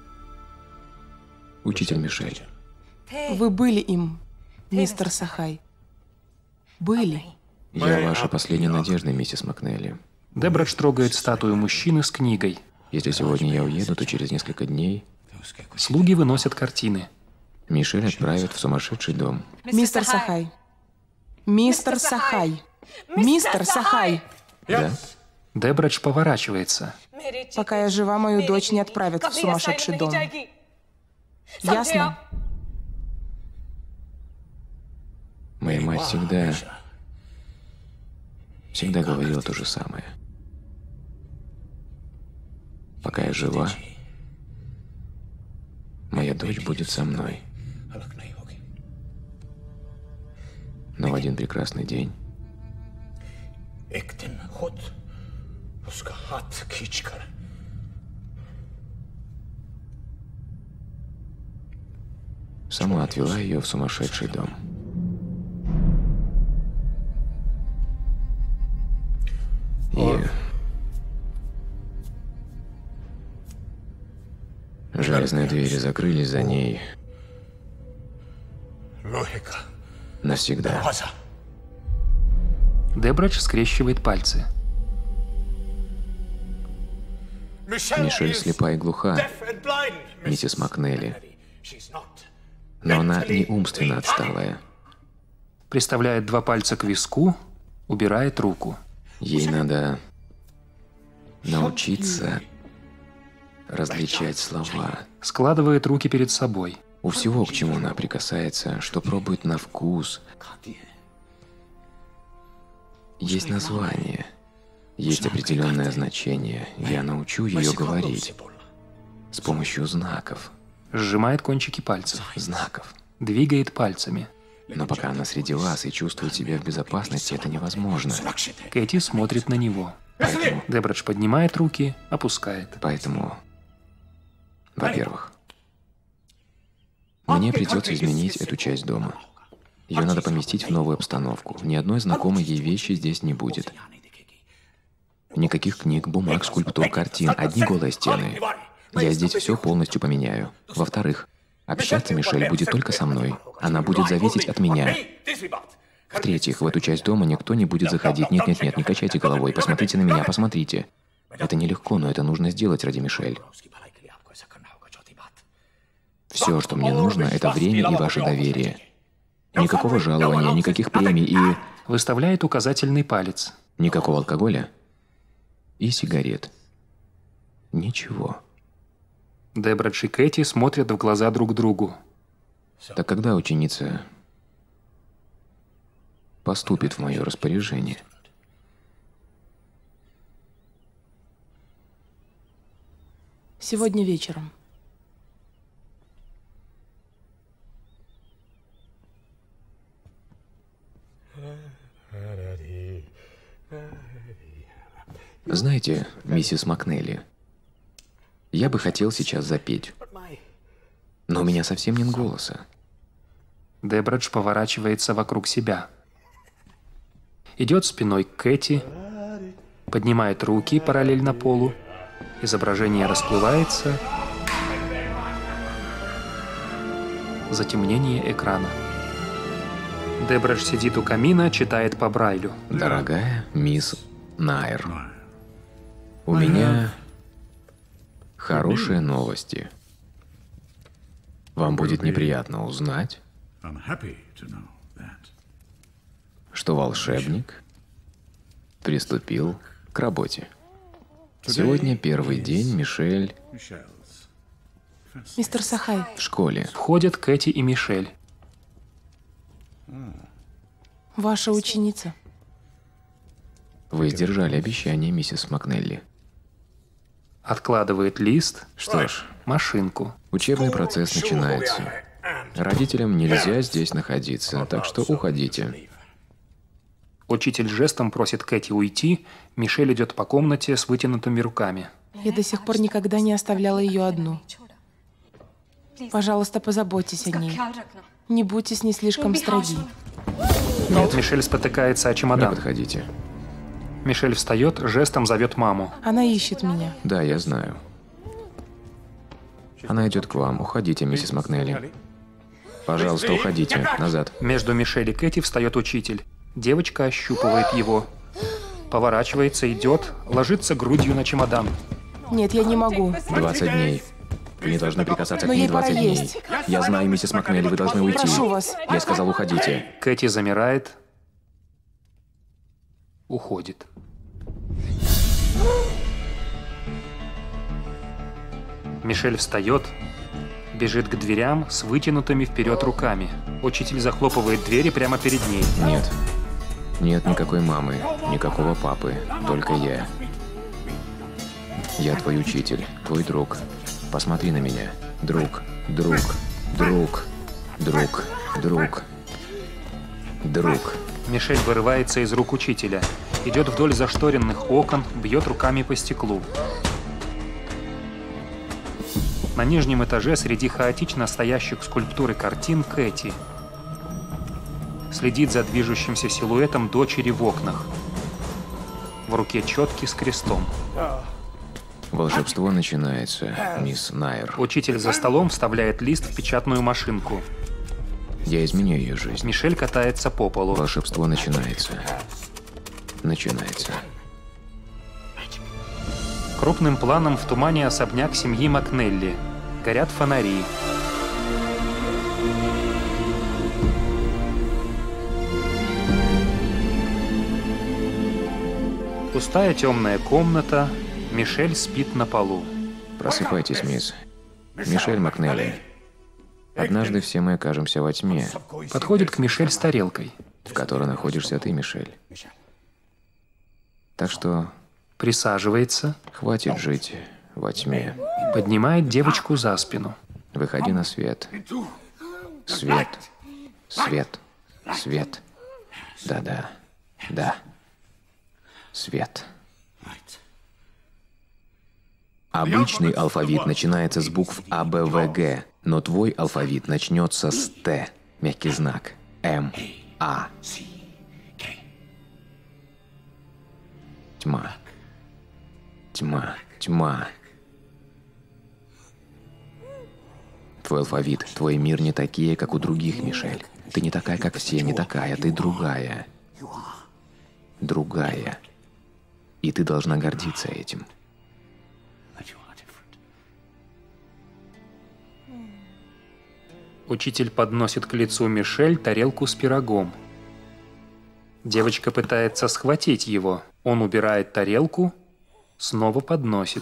Учитель Мишель. Вы были им, мистер Сахай. Были. Я ваша последняя надежда, миссис Макнелли. Дебрадж трогает статую мужчины с книгой. Если сегодня я уеду, то через несколько дней Слуги выносят картины. Мишель отправят в сумасшедший дом. Мистер Сахай. Мистер Сахай. Мистер Сахай. Да? Дебрадж поворачивается. Пока я жива, мою дочь не отправят в сумасшедший дом. Ясно? Моя мать всегда... всегда говорила то же самое. Пока я жива, моя дочь будет со мной. Но в один прекрасный день сама отвела ее в сумасшедший дом. И... железные двери закрылись за ней навсегда. Дебрадж скрещивает пальцы. Мишель слепа и глуха, миссис Макнелли. Но она не умственно отсталая. Приставляет два пальца к виску, убирает руку. Ей надо научиться различать слова. Складывает руки перед собой. У всего, к чему она прикасается, что пробует на вкус, есть название, есть определенное значение. Я научу ее говорить с помощью знаков. Сжимает кончики пальцев. Знаков. Двигает пальцами. Но пока она среди вас и чувствует себя в безопасности, это невозможно. Кэти смотрит на него. Поэтому, Дебрадж поднимает руки, опускает. поэтому, во-первых, мне придется изменить эту часть дома. Ее надо поместить в новую обстановку. Ни одной знакомой ей вещи здесь не будет. Никаких книг, бумаг, скульптур, картин, одни голые стены. Я здесь все полностью поменяю. Во-вторых, общаться Мишель будет только со мной. Она будет зависеть от меня. В-третьих, в эту часть дома никто не будет заходить. Нет-нет-нет, не качайте головой. Посмотрите на меня, посмотрите. Это нелегко, но это нужно сделать ради Мишель. Все, что мне нужно, это время и ваше доверие. Никакого жалования, никаких премий и... Выставляет указательный палец. Никакого алкоголя и сигарет. Ничего. Дебрадж и Кэти смотрят в глаза друг другу. Так когда ученица поступит в мое распоряжение? Сегодня вечером. Знаете, миссис Макнелли, я бы хотел сейчас запеть, но у меня совсем нет голоса. Дебрадж поворачивается вокруг себя. Идет спиной к Кэти, поднимает руки параллельно полу. Изображение расплывается. Затемнение экрана. Дебрадж сидит у камина, читает по Брайлю. Дорогая мисс Найр, у меня хорошие новости. Вам будет неприятно узнать, что волшебник приступил к работе. Сегодня первый день Мишель Мистер Сахай, в школе. Входят Кэти и Мишель. ваша ученица. Вы сдержали обещание, миссис Макнелли. Откладывает лист. Что ж, Машинку. учебный процесс начинается. Родителям нельзя здесь находиться, так что уходите. Учитель жестом просит Кэти уйти. Мишель идет по комнате с вытянутыми руками. Я до сих пор никогда не оставляла ее одну. Пожалуйста, позаботьтесь о ней. Не будьте с ней слишком строги. Нет, Мишель спотыкается о Не чемодан. подходите. Мишель встает, жестом зовет маму. Она ищет меня. Да, я знаю. Она идет к вам. Уходите, миссис Макнелли. Пожалуйста, уходите. Назад. Между Мишель и Кэти встает учитель. Девочка ощупывает его. Поворачивается, идет, ложится грудью на чемодан. Нет, я не могу. двадцать дней. Вы не должны прикасаться Но к ней ей пора двадцать дней. есть. Я знаю, миссис Макнелли, вы должны уйти. Прошу вас. Я сказал, уходите. Кэти замирает. Уходит. Мишель встает, бежит к дверям с вытянутыми вперед руками. Учитель захлопывает двери прямо перед ней. Нет. Нет никакой мамы, никакого папы, только я. Я твой учитель, твой друг. Посмотри на меня. Друг, друг, друг, друг, друг, друг. Мишель вырывается из рук учителя, идет вдоль зашторенных окон, бьет руками по стеклу. На нижнем этаже среди хаотично стоящих скульптур и картин Кэти. Следит за движущимся силуэтом дочери в окнах. В руке четки с крестом. Волшебство начинается, мисс Найер. Учитель за столом вставляет лист в печатную машинку. Я изменю ее жизнь. Мишель катается по полу. Волшебство начинается. Начинается. Крупным планом в тумане особняк семьи Макнелли. Горят фонари. Пустая темная комната. Мишель спит на полу. Просыпайтесь, мисс. Мишель Макнелли. Однажды все мы окажемся во тьме, Подходит к Мишель с тарелкой. в которой находишься ты, Мишель. Так что Присаживается. хватит жить во тьме. Поднимает девочку за спину. Выходи на свет. Свет. Свет. Свет. Да-да. Да. Свет. Обычный алфавит начинается с букв А, Б, В, Г, но твой алфавит начнется с Т, мягкий знак, М, А. Тьма. Тьма. Тьма. Твой алфавит, твой мир не такие, как у других, Мишель. Ты не такая, как все, не такая, ты другая. Другая. И ты должна гордиться этим. Учитель подносит к лицу Мишель тарелку с пирогом. Девочка пытается схватить его. Он убирает тарелку, снова подносит.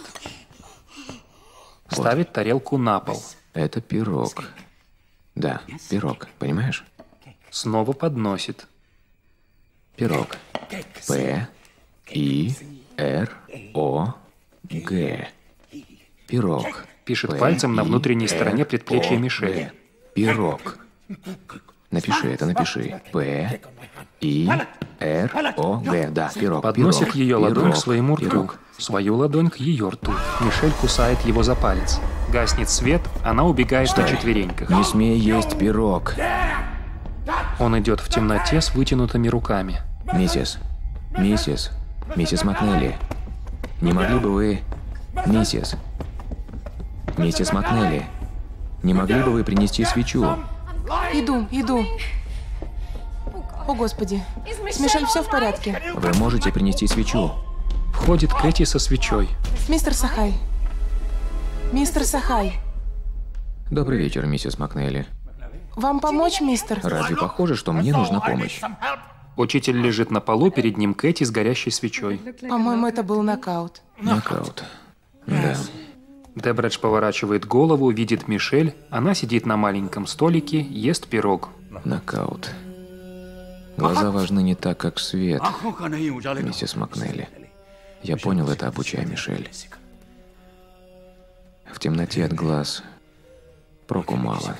Ставит тарелку на пол. Это пирог. Да, пирог, понимаешь? Снова подносит. Пирог. П, И, Р, О, Г. Пирог. Пишет П, пальцем на И, внутренней Р, стороне предплечья О, Мишель. Г. Пирог. Напиши это, напиши. П, И, Р, О, Г. Да, пирог. Подносит пирог, ее ладонь пирог, к своему рту. пирог. Свою ладонь к ее рту. Мишель кусает его за палец. Гаснет свет, она убегает на четвереньках. Не смей есть пирог. Он идет в темноте с вытянутыми руками. Миссис, миссис, миссис Макнелли, не могли бы вы... Миссис, миссис Макнелли, не могли бы вы принести свечу? Иду, иду. О, Господи. С Мишель все в порядке? Вы можете принести свечу? Входит Кэти со свечой. Мистер Сахай. Мистер Сахай. Добрый вечер, миссис Макнелли. Вам помочь, мистер? Разве похоже, что мне нужна помощь? Учитель лежит на полу, перед ним Кэти с горящей свечой. По-моему, это был нокаут. Нокаут. Да. Дебредж поворачивает голову, видит Мишель. Она сидит на маленьком столике, ест пирог. Нокаут. Глаза важны не так, как свет, миссис Макнелли. Я понял это, обучая Мишель. В темноте от глаз проку мало.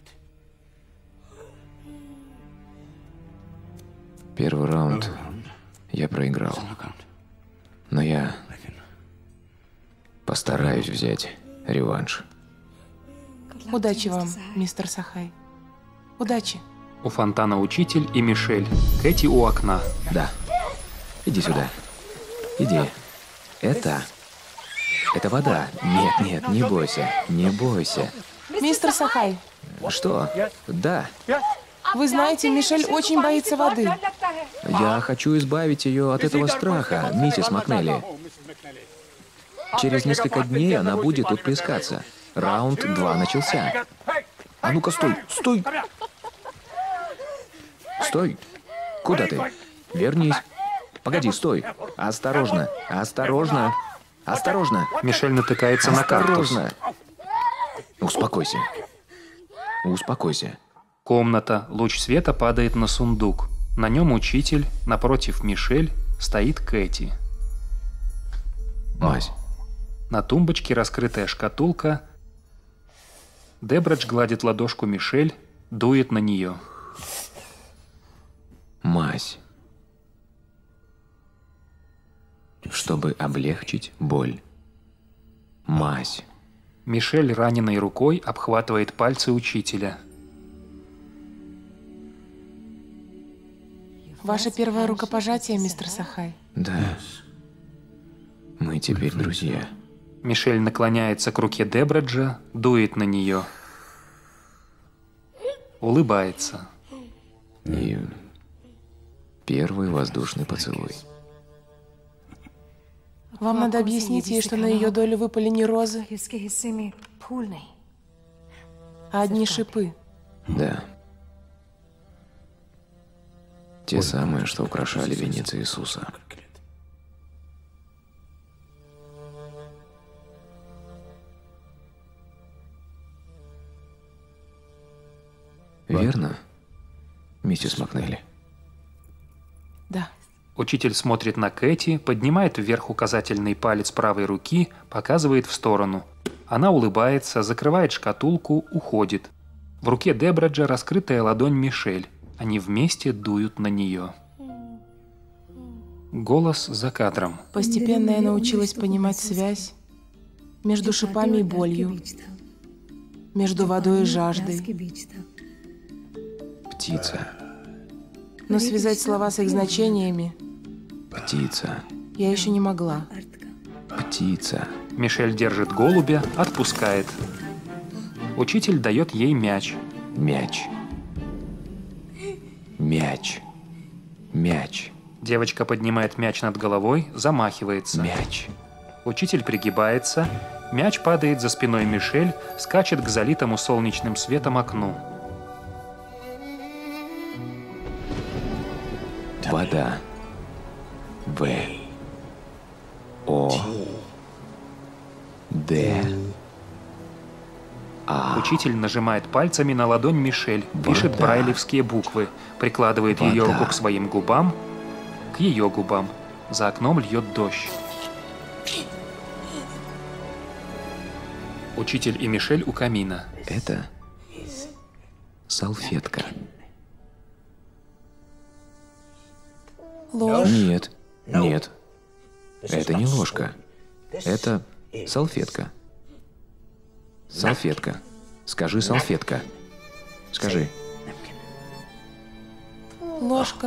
Первый раунд я проиграл. Но я постараюсь взять реванш. Удачи вам, мистер Сахай. Удачи. У фонтана учитель и Мишель. Кэти у окна. Да. Иди сюда. Иди. Это... Это вода. Нет, нет, не бойся. Не бойся. Мистер Сахай, Что? Да. вы знаете, Мишель очень боится воды. Я хочу избавить ее от этого страха, миссис Макнелли. Через несколько дней она будет тут плескаться. Раунд два начался. А ну-ка, стой, стой! Стой! Куда ты? Вернись. Погоди, стой. Осторожно, осторожно, осторожно. Мишель натыкается на кактус. Осторожно. Успокойся. Успокойся. Комната. Луч света падает на сундук. На нем учитель, напротив Мишель, стоит Кэти. Мась. На тумбочке раскрытая шкатулка. Дебрадж гладит ладошку Мишель, дует на нее. Мазь. Чтобы облегчить боль. Мазь. Мишель раненой рукой обхватывает пальцы учителя. Ваше первое рукопожатие, мистер Сахай. Да. Мы теперь друзья. Мишель наклоняется к руке Дебраджа, дует на нее. Улыбается. И первый воздушный поцелуй. Вам надо объяснить ей, что на ее долю выпали не розы, а одни шипы. Да. Те самые, что украшали венец Иисуса. Верно, миссис Макнелли? Да. Учитель смотрит на Кэти, поднимает вверх указательный палец правой руки, показывает в сторону. Она улыбается, закрывает шкатулку, уходит. В руке Дебраджа раскрытая ладонь Мишель. Они вместе дуют на нее. Голос за кадром. Постепенно я научилась понимать связь между шипами и болью, между водой и жаждой. Птица. Но связать слова с их значениями Птица. я еще не могла. Птица. Мишель держит голубя, отпускает. Учитель дает ей мяч. Мяч. Мяч. Мяч. Девочка поднимает мяч над головой, замахивается. Мяч. Учитель пригибается. Мяч падает за спиной Мишель, скачет к залитому солнечным светом окну. Вода. В. О. Д. А. Учитель нажимает пальцами на ладонь Мишель, пишет Вода. брайлевские буквы, прикладывает ее Вода. руку к своим губам, к ее губам. За окном льет дождь. Учитель и Мишель у камина. Это салфетка. Ложь. Нет. Нет. Это не ложка. Это салфетка. Салфетка. Скажи салфетка. Скажи. Ложка.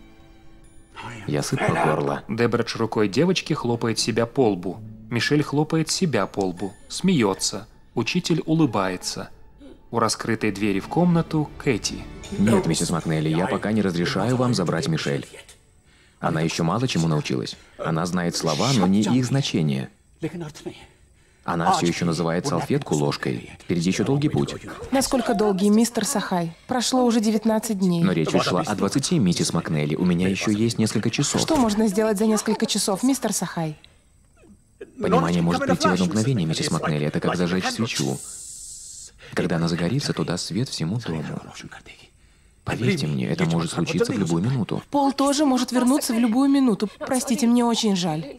Я сыт по горло. Дебрадж рукой девочки хлопает себя по лбу. Мишель хлопает себя по лбу. Смеется. Учитель улыбается. У раскрытой двери в комнату Кэти. Нет, миссис Макнелли, я пока не разрешаю вам забрать Мишель. Она еще мало чему научилась. Она знает слова, но не их значение. Она все еще называет салфетку ложкой. Впереди еще долгий путь. Насколько долгий, мистер Сахай? Прошло уже девятнадцать дней. Но речь шла о двадцати, миссис Макнелли. У меня еще есть несколько часов. Что можно сделать за несколько часов, мистер Сахай? Понимание может прийти в одно мгновение, миссис Макнелли. Это как зажечь свечу. Когда она загорится, то даст свет всему дому. Поверьте мне, это может случиться в любую минуту. Пол тоже может вернуться в любую минуту. Простите, мне очень жаль.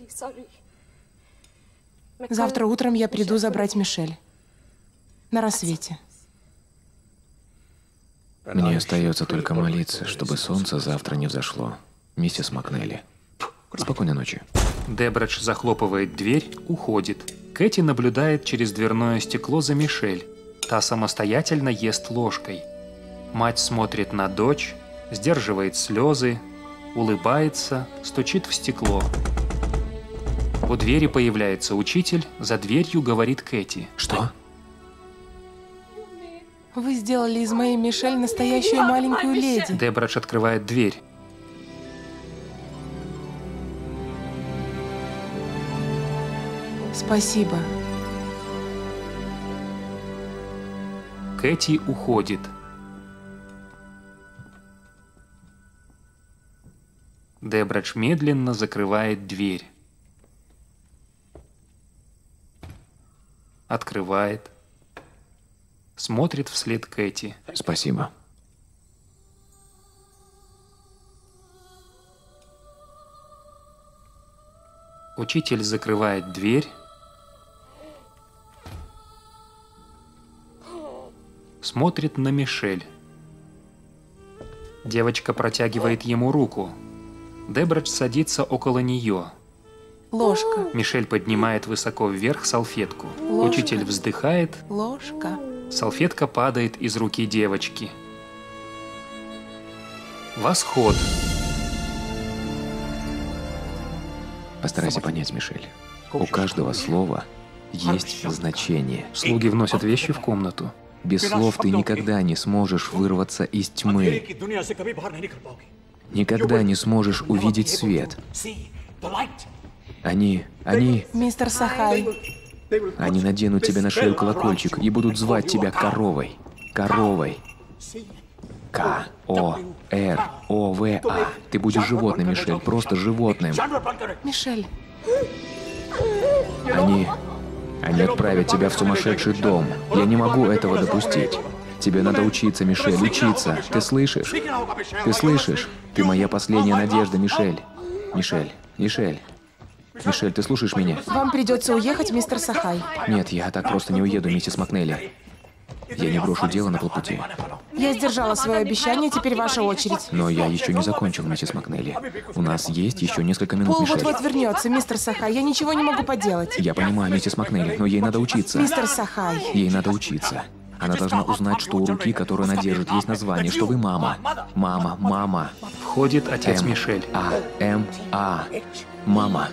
Завтра утром я приду забрать Мишель. На рассвете. Мне остается только молиться, чтобы солнце завтра не взошло. Миссис Макнелли. Спокойной ночи. Дебрадж захлопывает дверь, уходит. Кэти наблюдает через дверное стекло за Мишель. Та самостоятельно ест ложкой. Мать смотрит на дочь, сдерживает слезы, улыбается, стучит в стекло. У двери появляется учитель, за дверью говорит Кэти. Что? Вы сделали из моей Мишель настоящую маленькую леди. Дебрадж открывает дверь. Спасибо. Кэти уходит. Дебрадж медленно закрывает дверь. Открывает. Смотрит вслед Кэти. Спасибо. Учитель закрывает дверь. Смотрит на Мишель. Девочка протягивает ему руку. Дебрадж садится около нее. Ложка. Мишель поднимает высоко вверх салфетку. Ложка. Учитель вздыхает. Ложка. Салфетка падает из руки девочки. Восход. Постарайся понять, Мишель. У каждого слова есть значение. Слуги вносят вещи в комнату. Без слов ты никогда не сможешь вырваться из тьмы. Никогда не сможешь увидеть свет. Они, они, Мистер Сахай. они наденут тебе на шею колокольчик и будут звать тебя коровой. Коровой. К О Р О В А. Ты будешь животным, Мишель, просто животным. Мишель. Они... Они отправят тебя в сумасшедший дом. Я не могу этого допустить. Тебе надо учиться, Мишель, учиться. Ты слышишь? Ты слышишь? Ты моя последняя надежда, Мишель. Мишель, Мишель. Мишель, ты слушаешь меня? Вам придется уехать, мистер Сахай. Нет, я так просто не уеду, миссис Макнелли. Я не брошу дело на полпути. Я сдержала свое обещание, теперь ваша очередь. Но я еще не закончил, миссис Макнелли. У нас есть еще несколько минут, Пол Мишель. вот-вот вернется, мистер Сахай. Я ничего не могу поделать. Я понимаю, миссис Макнелли, но ей надо учиться. Мистер Сахай. Ей надо учиться. Она должна узнать, что у руки, которую она держит, есть название, что вы мама. Мама, мама. Входит отец М, Мишель. А, М, А. Мама.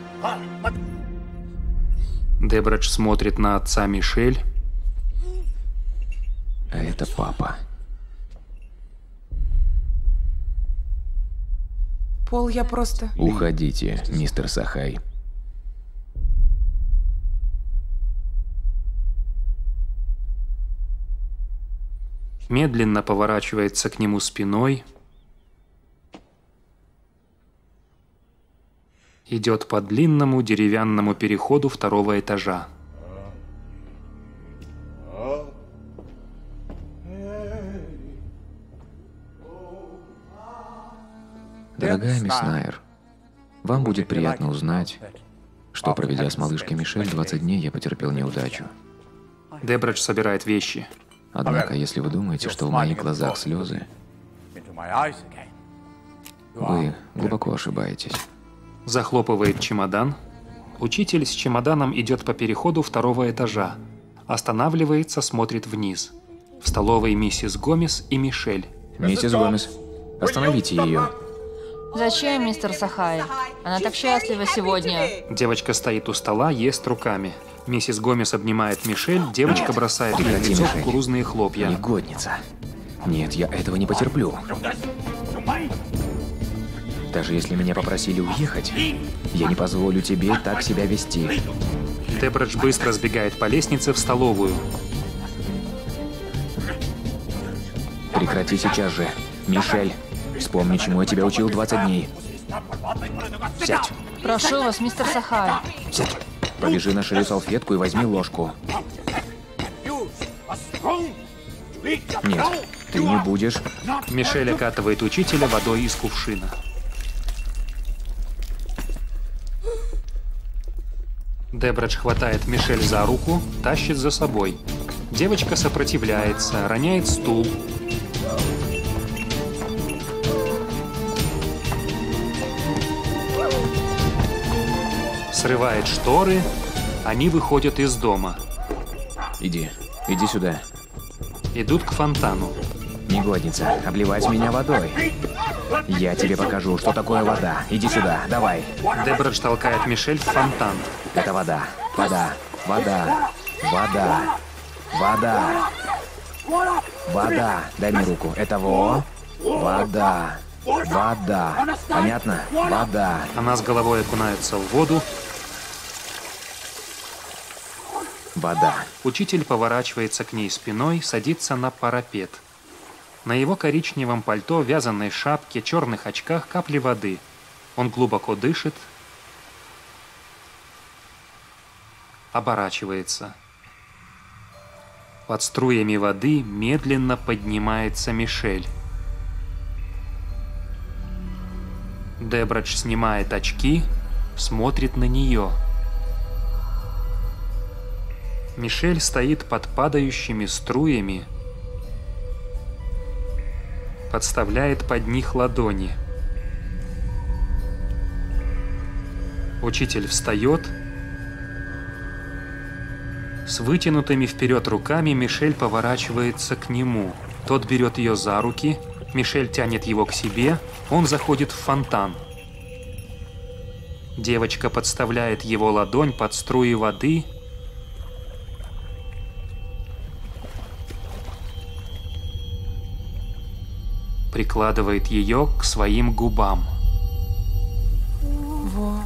Дебрадж смотрит на отца Мишель. А это папа. Пол, я просто... Уходите, мистер Сахай. Медленно поворачивается к нему спиной. Идет по длинному деревянному переходу второго этажа. Дорогая мисс Найер, вам будет приятно узнать, что, проведя с малышкой Мишель двадцать дней, я потерпел неудачу. Дебрадж собирает вещи. Однако, если вы думаете, что в моих глазах слезы, вы глубоко ошибаетесь. Захлопывает чемодан. Учитель с чемоданом идет по переходу второго этажа. Останавливается, смотрит вниз. В столовой миссис Гомес и Мишель. Миссис Гомес, остановите ее. Зачем, мистер Сахай? Она так счастлива сегодня. Девочка стоит у стола, ест руками. Миссис Гомес обнимает Мишель, девочка бросает в Прекрати, лицо Мишель. кукурузные хлопья. Негодница. Нет, я этого не потерплю. Даже если меня попросили уехать, я не позволю тебе так себя вести. Дебрадж быстро сбегает по лестнице в столовую. Прекрати сейчас же. Мишель, вспомни, чему я тебя учил двадцать дней. Сядь. Прошу вас, мистер Сахай. Сядь. Повяжи на шею салфетку и возьми ложку. Нет, ты не будешь. Мишель окатывает учителя водой из кувшина. Дебрадж хватает Мишель за руку, тащит за собой. Девочка сопротивляется, роняет стул. Срывает шторы, они выходят из дома. Иди, иди сюда. Идут к фонтану. Негодница, обливать меня водой. Я тебе покажу, что такое вода. Иди сюда, давай. Дебрадж толкает Мишель в фонтан. Это вода, вода, вода, вода, вода, вода. Дай мне руку. Это во, вода, вода. Понятно? Вода. Она с головой окунается в воду. Вода. Учитель поворачивается к ней спиной, садится на парапет. На его коричневом пальто, вязаной шапке, черных очках капли воды. Он глубоко дышит, оборачивается. Под струями воды медленно поднимается Мишель. Дебрадж снимает очки, смотрит на нее. Мишель стоит под падающими струями, подставляет под них ладони. Учитель встает. С вытянутыми вперед руками Мишель поворачивается к нему. Тот берет ее за руки. Мишель тянет его к себе. Он заходит в фонтан. Девочка подставляет его ладонь под струи воды. Прикладывает ее к своим губам. Во.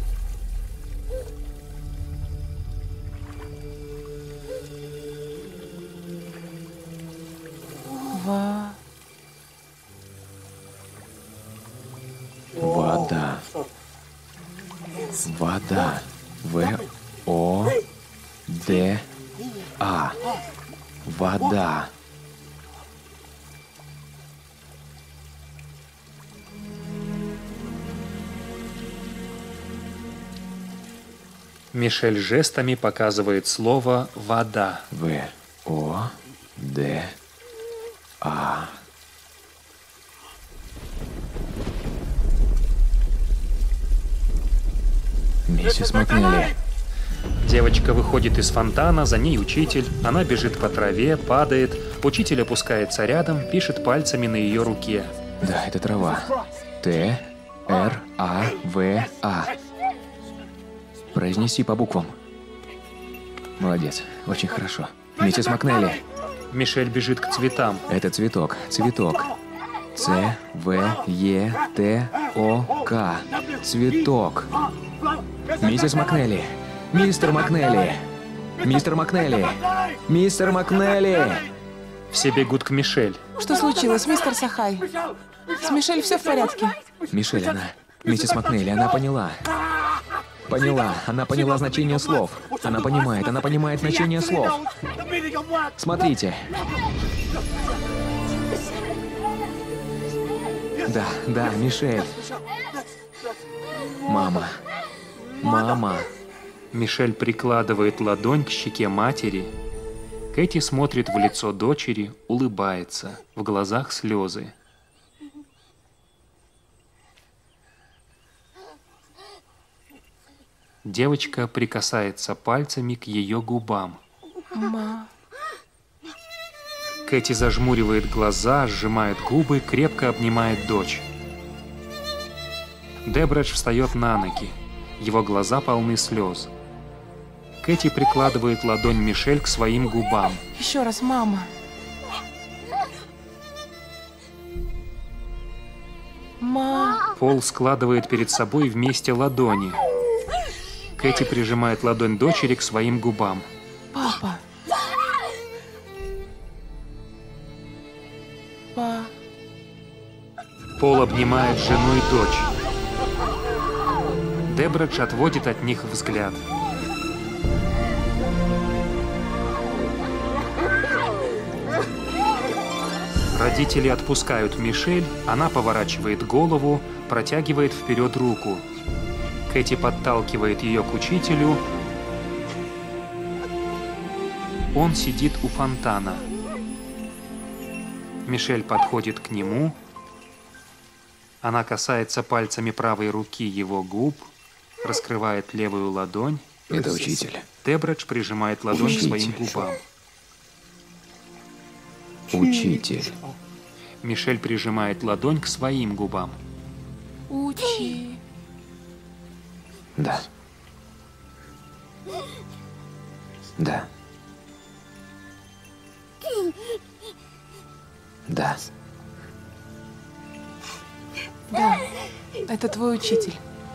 Во. Вода. Вода. В О Д А. Вода. Мишель жестами показывает слово «вода». В О Д А. Миссис Макнелли. Девочка выходит из фонтана, за ней учитель. Она бежит по траве, падает. Учитель опускается рядом, пишет пальцами на ее руке. Да, это трава. Т Р А В А. Произнеси по буквам. Молодец, очень хорошо. Миссис Макнелли. Мишель бежит к цветам. Это цветок, цветок. Ц В Е Т О К. Цветок. Миссис Макнелли. Мистер Макнелли. Мистер Макнелли. Мистер Макнелли. Все бегут к Мишель. Что случилось, мистер Сахай? С Мишель все в порядке? Мишель, она... Миссис Макнелли, она поняла. Поняла. Она поняла значение слов. Она понимает, она понимает значение слов. Смотрите. Да, да, Мишель. Мама. Мама. Мишель прикладывает ладонь к щеке матери. Кэти смотрит в лицо дочери, улыбается. В глазах слезы. Девочка прикасается пальцами к ее губам. Ма. Кэти зажмуривает глаза, сжимает губы, крепко обнимает дочь. Дебрадж встает на ноги. Его глаза полны слез. Кэти прикладывает ладонь Мишель к своим губам. Еще раз, мама. Ма. Пол складывает перед собой вместе ладони. Кэти прижимает ладонь дочери к своим губам. Папа. Па. Пол обнимает жену и дочь. Дебрадж отводит от них взгляд. Родители отпускают Мишель, она поворачивает голову, протягивает вперед руку. Кэти подталкивает ее к учителю. Он сидит у фонтана. Мишель подходит к нему. Она касается пальцами правой руки его губ, раскрывает левую ладонь. Это учитель. Дебрадж прижимает ладонь к своим губам. Учитель. Мишель прижимает ладонь к своим губам. Учи. Да. Да. Да. Да, это твой учитель.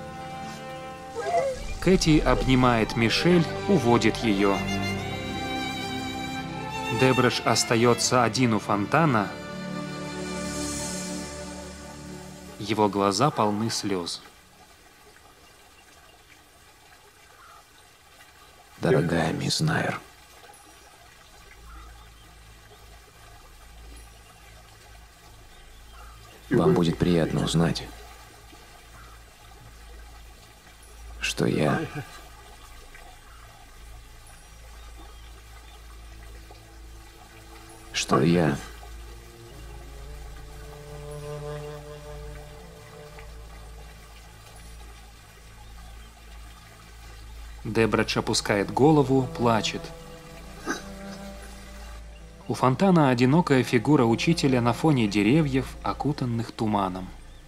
Кэти обнимает Мишель, уводит ее. Дебредж остается один у фонтана. Его глаза полны слез. Дорогая мисс Найер, вам будет приятно узнать, что я что я Дебредж опускает голову, плачет. У фонтана одинокая фигура учителя на фоне деревьев, окутанных туманом.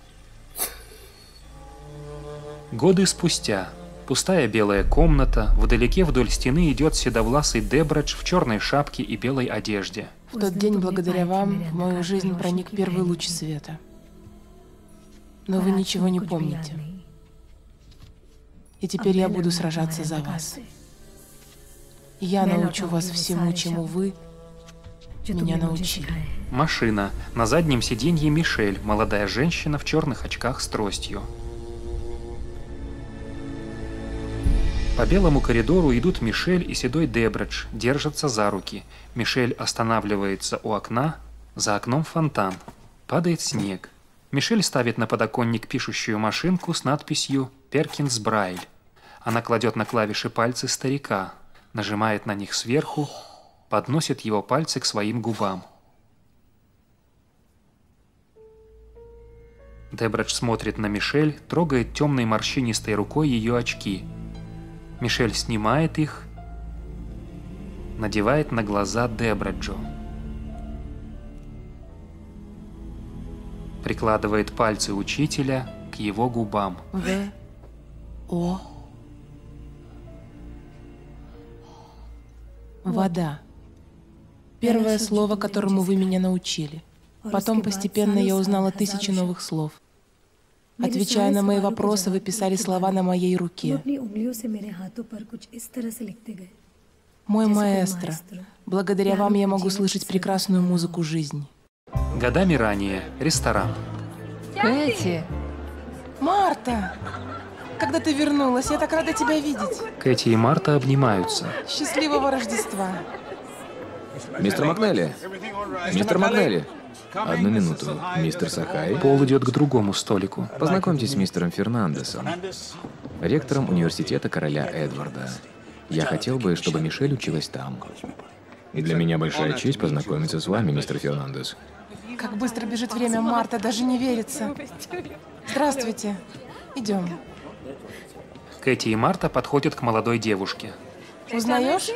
Годы спустя. Пустая белая комната, вдалеке вдоль стены идет седовласый Дебредж в черной шапке и белой одежде. В тот день, благодаря вам, в мою жизнь проник первый луч света. Но вы ничего не помните. И теперь я буду сражаться за вас. Я научу вас всему, чему вы меня научили. Машина. На заднем сиденье Мишель, молодая женщина в черных очках с тростью. По белому коридору идут Мишель и седой Дебредж, держатся за руки. Мишель останавливается у окна, за окном фонтан. Падает снег. Мишель ставит на подоконник пишущую машинку с надписью «Перкинс Брайль». Она кладет на клавиши пальцы старика, нажимает на них сверху, подносит его пальцы к своим губам. Дебредж смотрит на Мишель, трогает темной морщинистой рукой ее очки. Мишель снимает их, надевает на глаза Дебреджу. Прикладывает пальцы учителя к его губам. В. О. Вода. Первое слово, которому вы меня научили. Потом постепенно я узнала тысячи новых слов. Отвечая на мои вопросы, вы писали слова на моей руке. Мой маэстро, благодаря вам я могу слышать прекрасную музыку жизни. Годами ранее. Ресторан. Кэти! Марта! Когда ты вернулась, я так рада тебя видеть. Кэти и Марта обнимаются. Счастливого Рождества. Мистер Макнелли! Мистер Макнелли! Одну минуту, мистер Сахай. Пол идет к другому столику. Познакомьтесь с мистером Фернандесом, ректором университета короля Эдварда. Я хотел бы, чтобы Мишель училась там. Для меня большая честь познакомиться с вами, мистер Фернандес. Как быстро бежит время, Марта, даже не верится. Здравствуйте. Идем. Кэти и Марта подходят к молодой девушке. Узнаешь?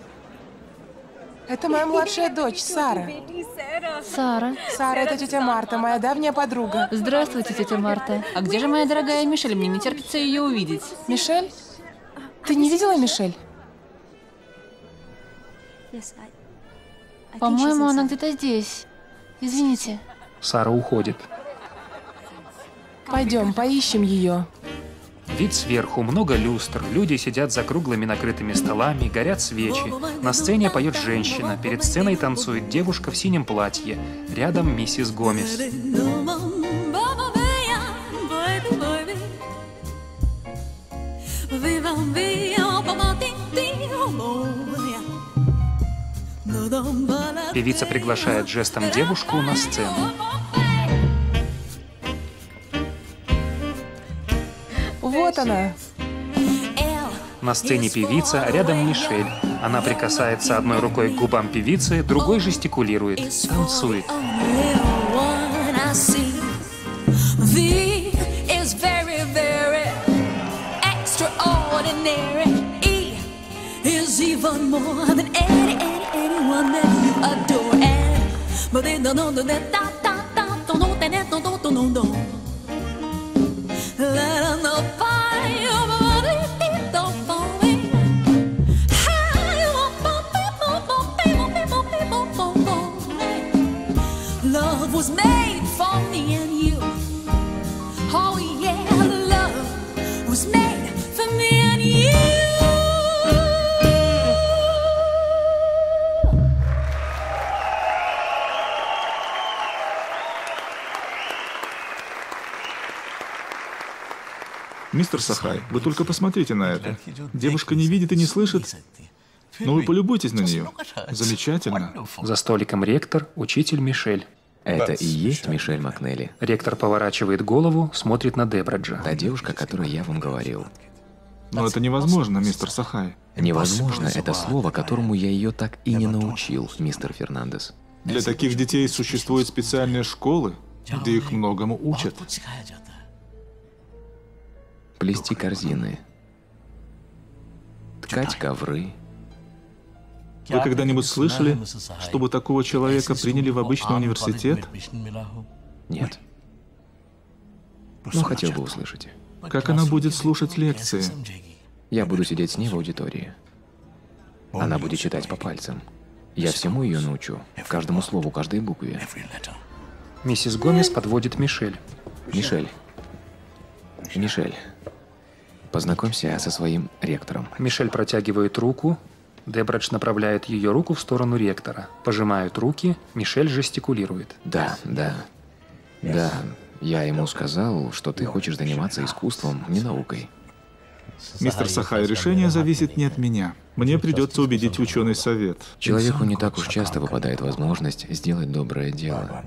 Это моя младшая дочь, Сара. Сара. Сара, это тетя Марта, моя давняя подруга. Здравствуйте, тетя Марта. А где же моя дорогая Мишель? Мне не терпится ее увидеть. Мишель? Ты не видела Мишель? По-моему, она где-то здесь. Извините. Сара уходит. Пойдем, поищем ее. Вид сверху, много люстр, люди сидят за круглыми накрытыми столами, горят свечи. На сцене поет женщина, перед сценой танцует девушка в синем платье. Рядом миссис Гомес. Певица приглашает жестом девушку на сцену. Вот она. На сцене певица, рядом Мишель. Она прикасается одной рукой к губам певицы, другой жестикулирует, танцует. Love was made for me and you. Oh yeah, love was made for me and you. Мистер Сахай, вы только посмотрите на это. Девушка не видит и не слышит, но вы полюбуйтесь на нее. Замечательно. За столиком ректор, учитель Мишель. Это и есть Мишель Макнелли. Ректор поворачивает голову, смотрит на Дебраджа. Та девушка, о которой я вам говорил. Но это невозможно, мистер Сахай. Невозможно — это слово, которому я ее так и не научил, мистер Фернандес. Для таких детей существуют специальные школы, где их многому учат. Плести корзины, ткать ковры. Вы когда-нибудь слышали, чтобы такого человека приняли в обычный университет? Нет. Но хотел бы услышать. Как она будет слушать лекции? Я буду сидеть с ней в аудитории. Она будет читать по пальцам. Я всему ее научу. Каждому слову, каждой букве. Миссис Гомес подводит Мишель. Мишель. Мишель. Познакомься со своим ректором. Мишель протягивает руку. Дебрадж направляет ее руку в сторону ректора. Пожимают руки, Мишель жестикулирует. Да, да. Да, я ему сказал, что ты хочешь заниматься искусством, не наукой. Мистер Сахай, решение зависит не от меня. Мне придется убедить ученый совет. Человеку не так уж часто выпадает возможность сделать доброе дело.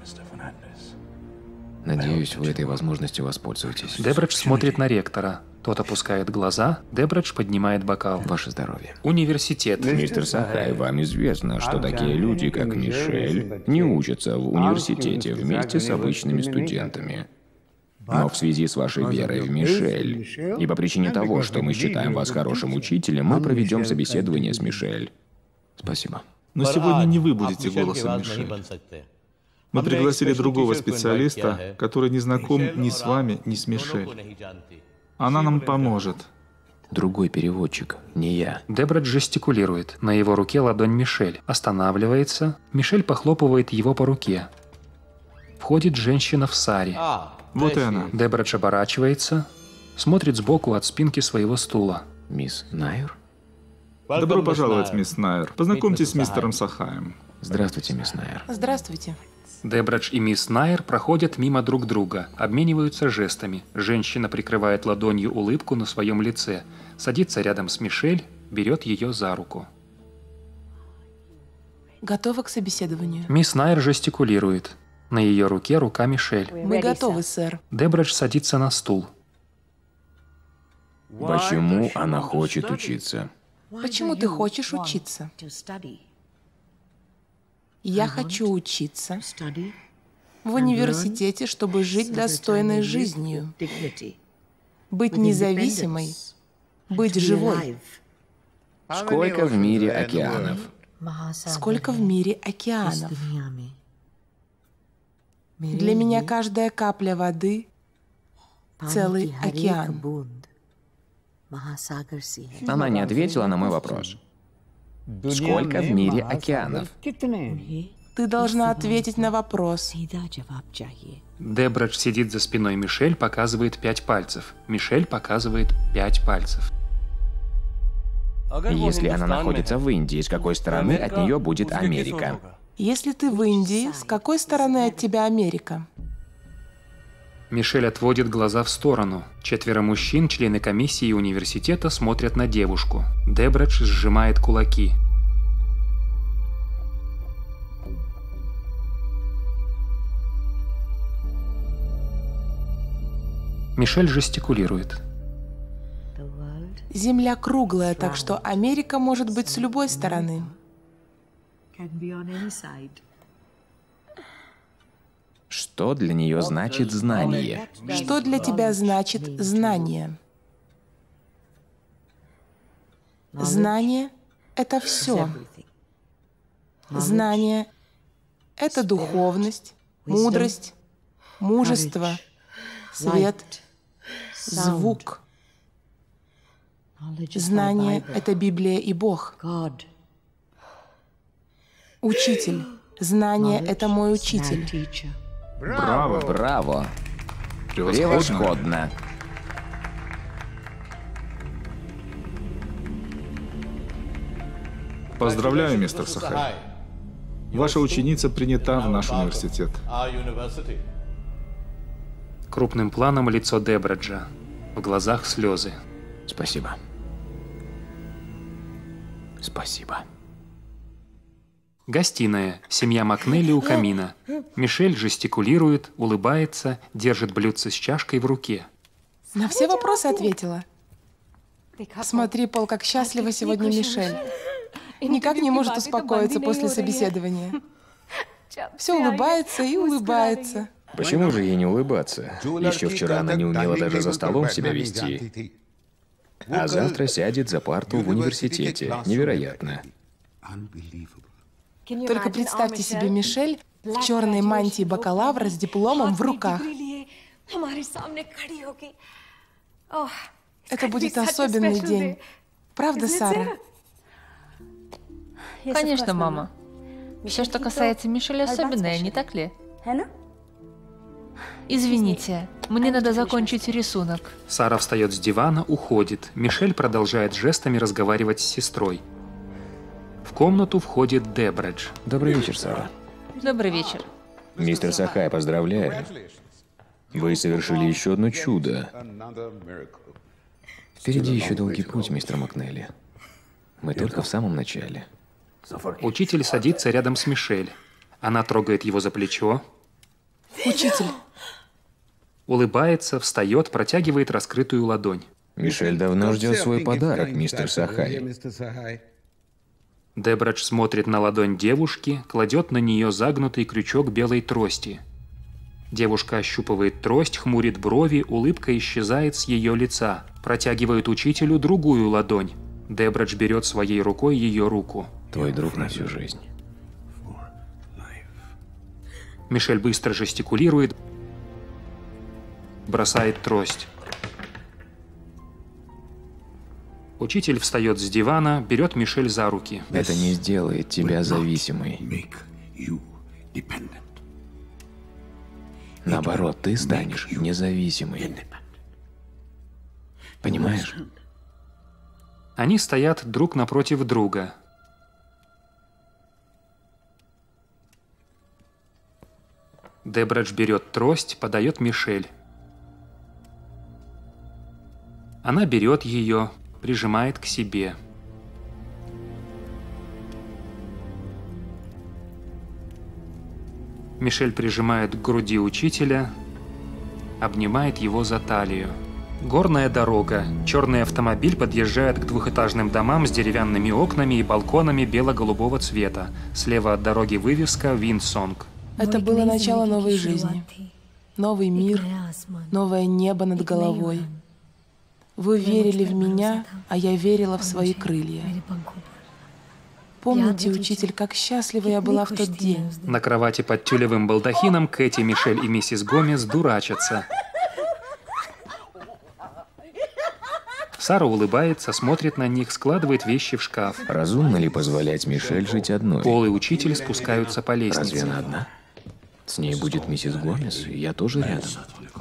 Надеюсь, вы этой возможностью воспользуетесь. Дебрадж смотрит на ректора. Тот опускает глаза, Дебрадж поднимает бокал. Ваше здоровье. Университет. Мистер Сахай, вам известно, что такие люди, как Мишель, не учатся в университете вместе с обычными студентами. Но в связи с вашей верой в Мишель, и по причине того, что мы считаем вас хорошим учителем, мы проведем собеседование с Мишель. Спасибо. Но сегодня не вы будете голосом Мишель. Мы пригласили другого специалиста, который не знаком ни с вами, ни с Мишель. Она нам поможет. Другой переводчик, не я. Дебрадж жестикулирует. На его руке ладонь Мишель. Останавливается. Мишель похлопывает его по руке. Входит женщина в саре. Вот и она. Дебрадж оборачивается. Смотрит сбоку от спинки своего стула. Мисс Найер? Добро пожаловать, мисс Найер. Познакомьтесь с мистером Сахаем. Здравствуйте, мисс Найер. Здравствуйте. Дебрадж и мисс Найер проходят мимо друг друга, обмениваются жестами. Женщина прикрывает ладонью улыбку на своем лице, садится рядом с Мишель, берет ее за руку. Готова к собеседованию? Мисс Найер жестикулирует. На ее руке рука Мишель. Мы готовы, сэр. Дебрадж садится на стул. Почему она хочет учиться? Почему ты хочешь учиться? Я хочу учиться в университете, чтобы жить достойной жизнью, быть независимой, быть живой. Сколько в мире океанов? Сколько в мире океанов? Для меня каждая капля воды — целый океан. Она не ответила на мой вопрос. Сколько в мире океанов? Ты должна ответить на вопрос. Дебрадж сидит за спиной Мишель, показывает пять пальцев. Мишель показывает пять пальцев. Если она находится в Индии, с какой стороны от нее будет Америка? Если ты в Индии, с какой стороны от тебя Америка? Мишель отводит глаза в сторону. Четверо мужчин, члены комиссии университета, смотрят на девушку. Дебрадж сжимает кулаки. Мишель жестикулирует. Земля круглая, так что Америка может быть с любой стороны. Что для нее значит знание? Что для тебя значит знание? Знание — это все. Знание Это духовность, мудрость, мужество, свет, звук. Знание — это Библия и Бог. Учитель. Знание — это мой учитель. Браво! Браво! Превосходно! Превосходно! Поздравляю, мистер Сахай. Ваша ученица принята в наш университет. Крупным планом лицо Дебраджа. В глазах слезы. Спасибо. Спасибо. Гостиная. Семья Макнелли у камина. Мишель жестикулирует, улыбается, держит блюдце с чашкой в руке. На все вопросы ответила. Смотри, Пол, как счастлива сегодня Мишель. Никак не может успокоиться после собеседования. Все улыбается и улыбается. Почему же ей не улыбаться? Еще вчера она не умела даже за столом себя вести. А завтра сядет за парту в университете. Невероятно. Только представьте себе Мишель в черной мантии бакалавра с дипломом в руках. Это будет особенный день. Правда, Сара? Конечно, мама. Все, что касается Мишель, особенное, не так ли? Извините, мне надо закончить рисунок. Сара встает с дивана, уходит. Мишель продолжает жестами разговаривать с сестрой. В комнату входит Дебрадж. Добрый вечер, Сара. Добрый вечер. Мистер Сахай, поздравляю. Вы совершили еще одно чудо. Впереди еще долгий путь, мистер Макнелли. Мы только в самом начале. Учитель садится рядом с Мишель. Она трогает его за плечо. Учитель. Улыбается, встает, протягивает раскрытую ладонь. Мишель давно ждет свой подарок, мистер Сахай. Дебрадж смотрит на ладонь девушки, кладет на нее загнутый крючок белой трости. Девушка ощупывает трость, хмурит брови, улыбка исчезает с ее лица. Протягивает учителю другую ладонь. Дебрадж берет своей рукой ее руку. Твой друг на всю жизнь. Мишель быстро жестикулирует, бросает трость. Учитель встает с дивана, берет Мишель за руки. Это не сделает тебя зависимой. Наоборот, ты станешь независимой. Понимаешь? Они стоят друг напротив друга. Дебрадж берет трость, подает Мишель. Она берет ее, прижимает к себе. Мишель прижимает к груди учителя, обнимает его за талию. Горная дорога. Черный автомобиль подъезжает к двухэтажным домам с деревянными окнами и балконами бело-голубого цвета. Слева от дороги вывеска «Виндсонг». Это было начало новой жизни. Новый мир, новое небо над головой. Вы верили в меня, а я верила в свои крылья. Помните, учитель, как счастлива я была в тот день? На кровати под тюлевым балдахином Кэти, Мишель и миссис Гомес дурачатся. Сара улыбается, смотрит на них, складывает вещи в шкаф. Разумно ли позволять Мишель жить одной? Пол и учитель спускаются по Разве лестнице. она одна? С ней будет миссис Гомес, и я тоже рядом.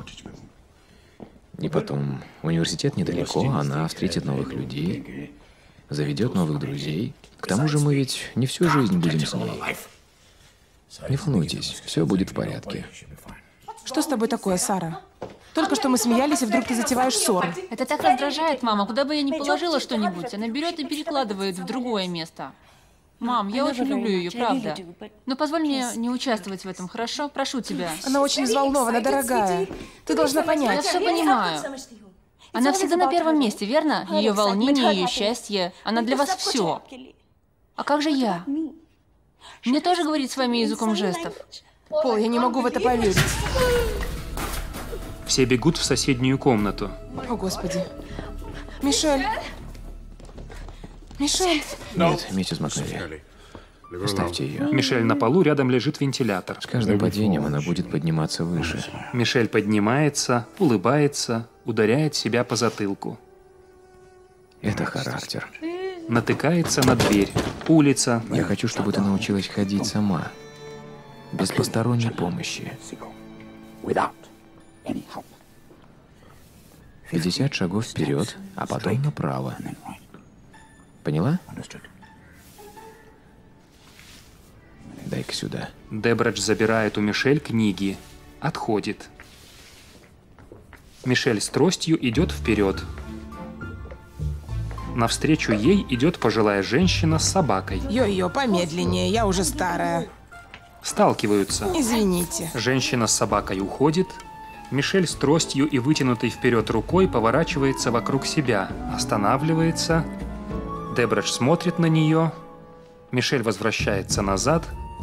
И потом, университет недалеко, она встретит новых людей, заведет новых друзей. К тому же мы ведь не всю жизнь будем с ней. Не волнуйтесь, все будет в порядке. Что с тобой такое, Сара? Только что мы смеялись, и вдруг ты затеваешь ссору. Это так раздражает, мама. Куда бы я ни положила что-нибудь, она берет и перекладывает в другое место. Мам, я очень люблю ее, правда. Но позволь мне не участвовать в этом, хорошо? Прошу тебя. Она очень взволнована, дорогая. Ты должна Я понять. все понимаю. Она всегда на первом месте, верно? Ее волнение, ее счастье. Она для вас все. А как же я? Мне тоже говорить с вами языком жестов. Пол, я не могу в это поверить. Все бегут в соседнюю комнату. О, Господи. Мишель. Мишель. Нет, миссис Макнелли. Оставьте ее. Мишель на полу, рядом лежит вентилятор. С каждым падением она будет подниматься выше. Мишель поднимается, улыбается, ударяет себя по затылку. Это характер. Натыкается на дверь. Улица. Я хочу, чтобы ты научилась ходить сама. Без посторонней помощи. пятьдесят шагов вперед, а потом направо. Поняла? Дай-ка сюда. Дебрадж забирает у Мишель книги. Отходит. Мишель с тростью идет вперед. Навстречу ей идет пожилая женщина с собакой. Йо-йо, помедленнее, я уже старая. Сталкиваются. Извините. Женщина с собакой уходит. Мишель с тростью и вытянутой вперед рукой поворачивается вокруг себя, останавливается. Дебрадж смотрит на нее. Мишель возвращается назад.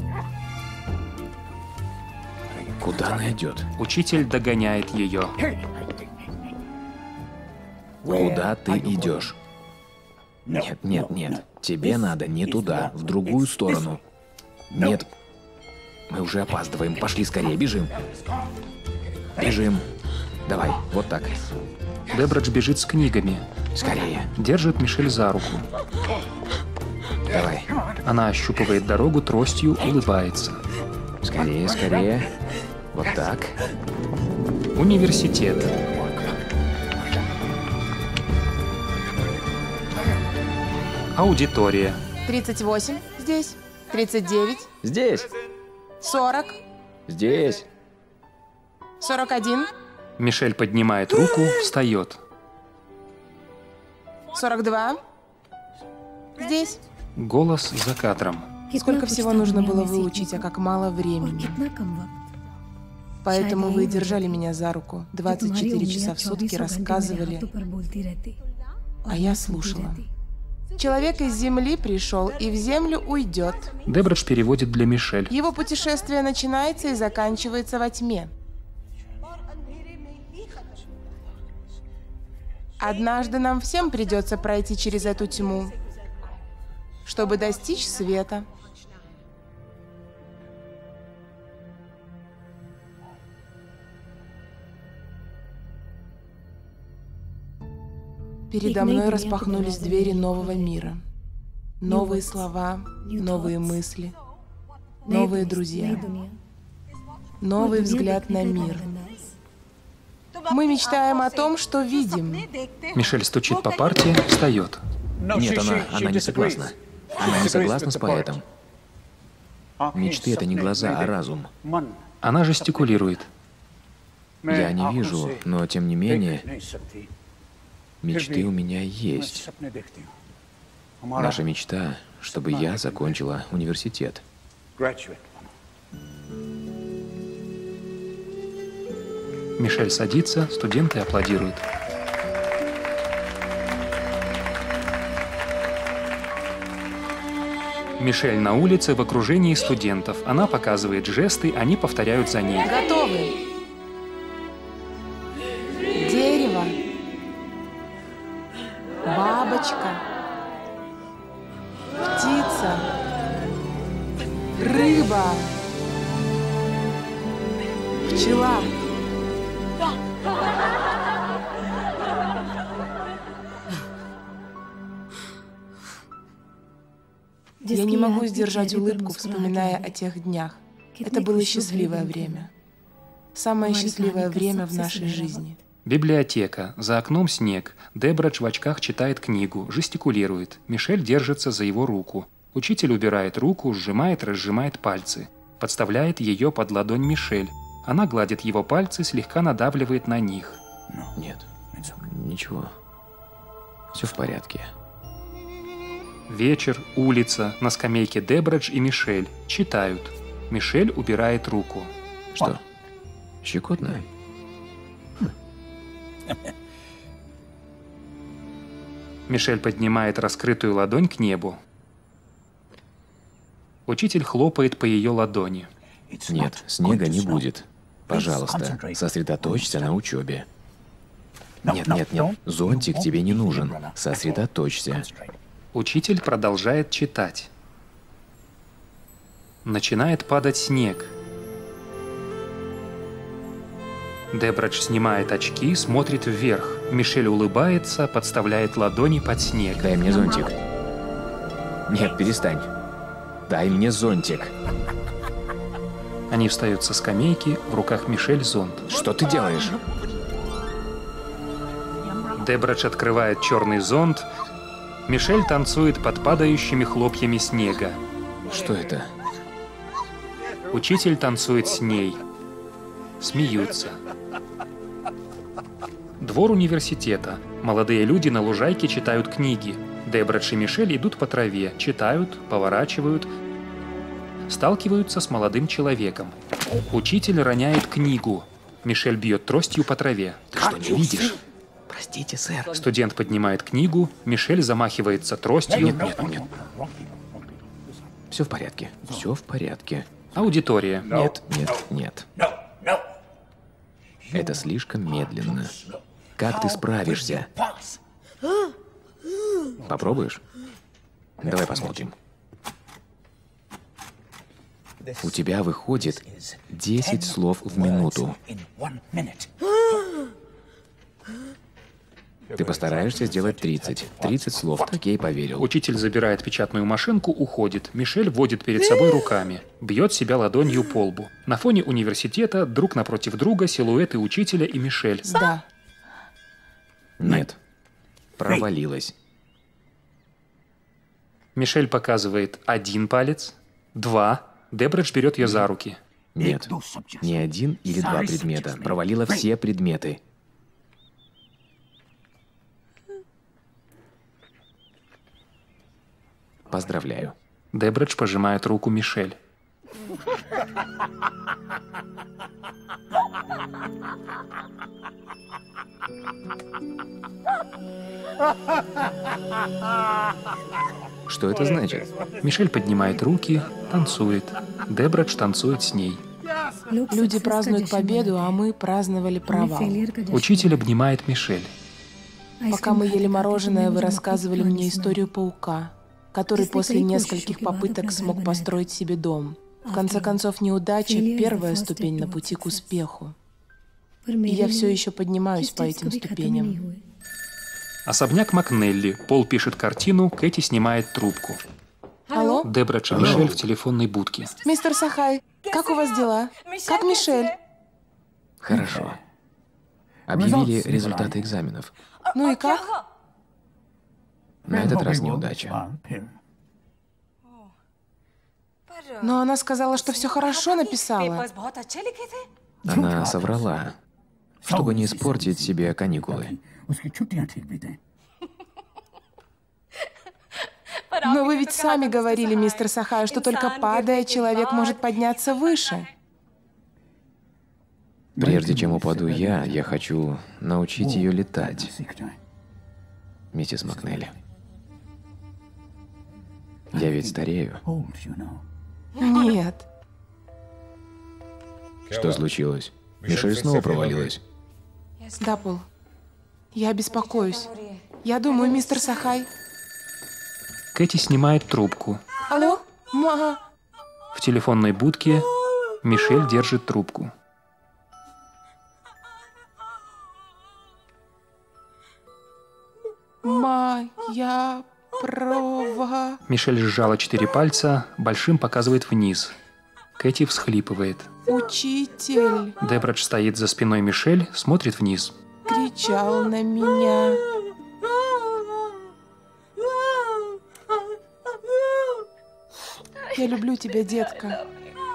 Куда она идет? Учитель догоняет ее. Куда ты идешь? Нет, нет, нет. Тебе надо не туда, в другую сторону. Нет. Мы уже опаздываем. Пошли скорее, бежим. Бежим. Давай, вот так. Дебрадж бежит с книгами. Скорее. Держит Мишель за руку. Давай. Она ощупывает дорогу тростью, улыбается. Скорее, скорее. Вот так. Университет. Аудитория. тридцать восемь здесь. тридцать девять. Здесь. сорок. Здесь. сорок один. Мишель поднимает руку, встает. сорок два. Здесь. Голос за кадром. Сколько всего нужно было выучить, а как мало времени. Поэтому вы держали меня за руку. двадцать четыре часа в сутки рассказывали, а я слушала. Человек из земли пришел и в землю уйдет. Дебрадж переводит для Мишель. Его путешествие начинается и заканчивается во тьме. Однажды нам всем придется пройти через эту тьму, чтобы достичь света. Передо мной распахнулись двери нового мира. Новые слова, новые мысли, новые друзья, новый взгляд на мир. Мы мечтаем о том, что видим. Мишель стучит по парте, встает. Нет, она, она не согласна. Она не согласна с поэтом. Мечты — это не глаза, а разум. Она жестикулирует. Я не вижу, но тем не менее, мечты у меня есть. Наша мечта, чтобы я закончила университет. Мишель садится, студенты аплодируют. Мишель на улице в окружении студентов. Она показывает жесты, они повторяют за ней. Готовы. Дерево. Бабочка. Птица. Рыба. Пчела. Я не могу сдержать улыбку, вспоминая о тех днях. Это было счастливое время. Самое счастливое время в нашей жизни. Библиотека. За окном снег. Дебрадж в очках читает книгу, жестикулирует. Мишель держится за его руку. Учитель убирает руку, сжимает, разжимает пальцы. Подставляет ее под ладонь Мишель. Она гладит его пальцы, слегка надавливает на них. Нет, ничего. Все в порядке. Вечер, улица, на скамейке Дебрадж и Мишель. Читают. Мишель убирает руку. Что? Щекотно? Мишель поднимает раскрытую ладонь к небу. Учитель хлопает по ее ладони. Нет, снега не будет. Пожалуйста, сосредоточься на учебе. Нет, нет, нет, зонтик тебе не нужен. Сосредоточься. Учитель продолжает читать. Начинает падать снег. Дебрадж снимает очки, смотрит вверх. Мишель улыбается, подставляет ладони под снег. Дай мне зонтик. Нет, перестань. Дай мне зонтик. Они встают со скамейки, в руках Мишель зонт. Что ты делаешь? Дебрадж открывает черный зонт. Мишель танцует под падающими хлопьями снега. Что это? Учитель танцует с ней. Смеются. Двор университета. Молодые люди на лужайке читают книги. Дебрадж и Мишель идут по траве, читают, поворачивают, сталкиваются с молодым человеком. Учитель роняет книгу. Мишель бьет тростью по траве. Ты что, не видишь? Простите, сэр. Студент поднимает книгу, Мишель замахивается тростью. Нет, нет, нет. Все в порядке. Все в порядке. Аудитория. Нет, нет, нет. Это слишком медленно. Как ты справишься? Попробуешь? Давай посмотрим. У тебя выходит десять слов в минуту. Ты постараешься сделать тридцать. тридцать слов, так я и поверил. Учитель забирает печатную машинку, уходит. Мишель водит перед собой руками. Бьет себя ладонью по лбу. На фоне университета друг напротив друга силуэты учителя и Мишель. Да. Нет. Провалилась. Мишель показывает один палец, два. Дебрадж берет ее за руки. Нет. Не один или два предмета. Провалила все предметы. Поздравляю. Дебрадж пожимает руку Мишель. Что это значит? Мишель поднимает руки, танцует. Дебрадж танцует с ней. Люди празднуют победу, а мы праздновали провал. Учитель обнимает Мишель. Пока мы ели мороженое, вы рассказывали мне историю паука, который после нескольких попыток смог построить себе дом. В конце концов, неудача — первая ступень на пути к успеху. И я все еще поднимаюсь по этим ступеням. Особняк Макнелли. Пол пишет картину, Кэти снимает трубку. Алло? Дебрадж и Мишель в телефонной будке. Мистер Сахай, как у вас дела? Как Мишель? Хорошо. Объявили результаты экзаменов. Ну и как? На этот раз неудача. Но она сказала, что все хорошо написала. Она соврала, чтобы не испортить себе каникулы. Но вы ведь сами говорили, мистер Сахай, что только падая, человек может подняться выше. Прежде чем упаду я, я хочу научить ее летать. Миссис Макнелли. Я ведь старею. Нет. Что случилось? Мишель снова провалилась. Да, Пол. Я беспокоюсь. Я думаю, мистер Сахай... Кэти снимает трубку. Алло? Ма... В телефонной будке Мишель держит трубку. Моя прова... Мишель сжала четыре пальца, большим показывает вниз. Кэти всхлипывает. Учитель Дебрадж стоит за спиной Мишель, смотрит вниз. кричал на меня. Я люблю тебя, детка.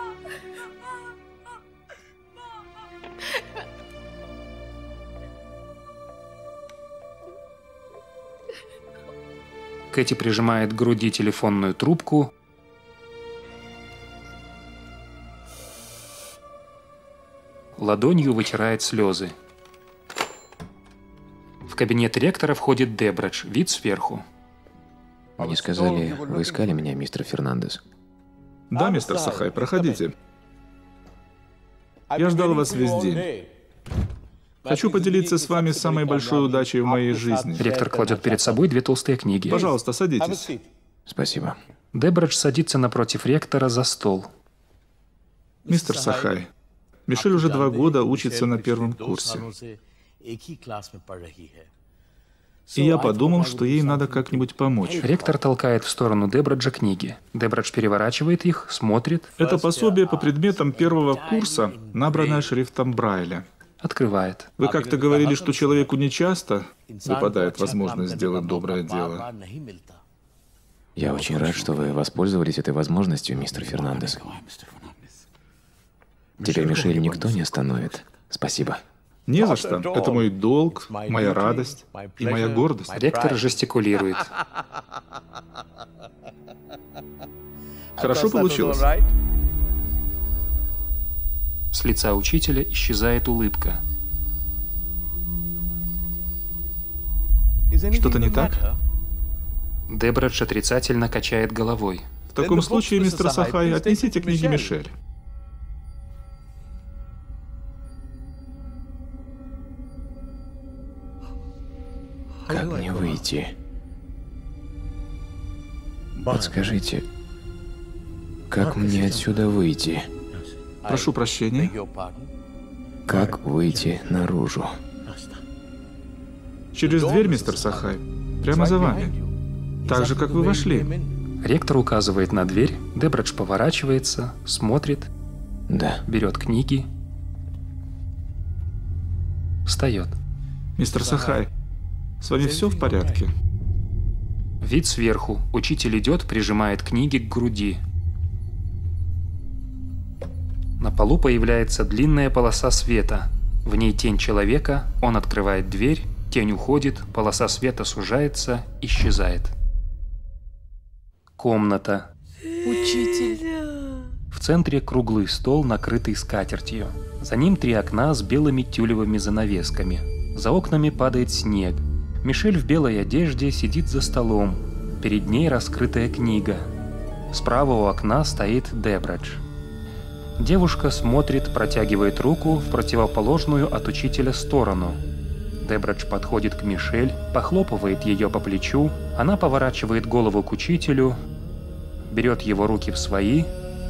Кэти прижимает к груди телефонную трубку. Ладонью вытирает слезы. В кабинет ректора входит Дебрадж, вид сверху. Мне сказали, вы искали меня, мистер Фернандес. Да, мистер Сахай, проходите. Я ждал вас весь день. Хочу поделиться с вами самой большой удачей в моей жизни. Ректор кладет перед собой две толстые книги. Пожалуйста, садитесь. Спасибо. Дебрадж садится напротив ректора за стол. Мистер Сахай, Мишель уже два года учится на первом курсе. И я подумал, что ей надо как-нибудь помочь. Ректор толкает в сторону Дебраджа книги. Дебрадж переворачивает их, смотрит. Это пособие по предметам первого курса, набранное шрифтом Брайля. Открывает. Вы как-то говорили, что человеку нечасто выпадает возможность сделать доброе дело. Я очень рад, что вы воспользовались этой возможностью, мистер Фернандес. Теперь Мишель никто не остановит. Спасибо. Не за что. Это мой долг, моя радость и моя гордость. Ректор жестикулирует. Хорошо получилось. С лица учителя исчезает улыбка. Что-то не так? Дебрадж отрицательно качает головой. В таком случае, мистер Сахай, отнесите книги Мишель. Как мне выйти? Подскажите, как мне отсюда выйти? Прошу прощения. Как выйти наружу? Через дверь, мистер Сахай. Прямо за вами. Так же, как вы вошли. Ректор указывает на дверь, Дебрадж поворачивается, смотрит, Да. берет книги, встает. Мистер Сахай, с вами все в порядке? Вид сверху. Учитель идет, прижимает книги к груди. На полу появляется длинная полоса света. В ней тень человека, он открывает дверь, тень уходит, полоса света сужается, исчезает. Комната. Учитель. В центре круглый стол, накрытый скатертью. За ним три окна с белыми тюлевыми занавесками. За окнами падает снег. Мишель в белой одежде сидит за столом. Перед ней раскрытая книга. Справа у окна стоит Дебрадж. Девушка смотрит, протягивает руку в противоположную от учителя сторону. Дебрадж подходит к Мишель, похлопывает ее по плечу. Она поворачивает голову к учителю, берет его руки в свои.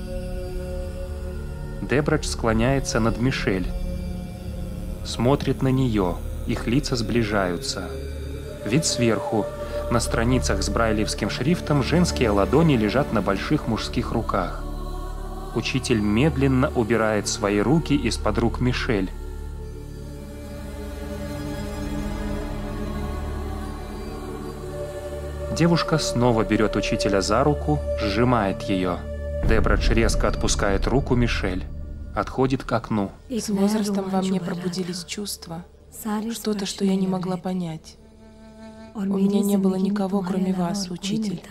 Дебрадж склоняется над Мишель. Смотрит на нее. Их лица сближаются. Вид сверху. На страницах с брайлевским шрифтом женские ладони лежат на больших мужских руках. Учитель медленно убирает свои руки из-под рук Мишель. Девушка снова берет учителя за руку, сжимает ее. Дебрадж резко отпускает руку Мишель. Отходит к окну. С возрастом во мне пробудились чувства. Что-то, что я не могла понять. У меня не было никого, кроме вас, учитель.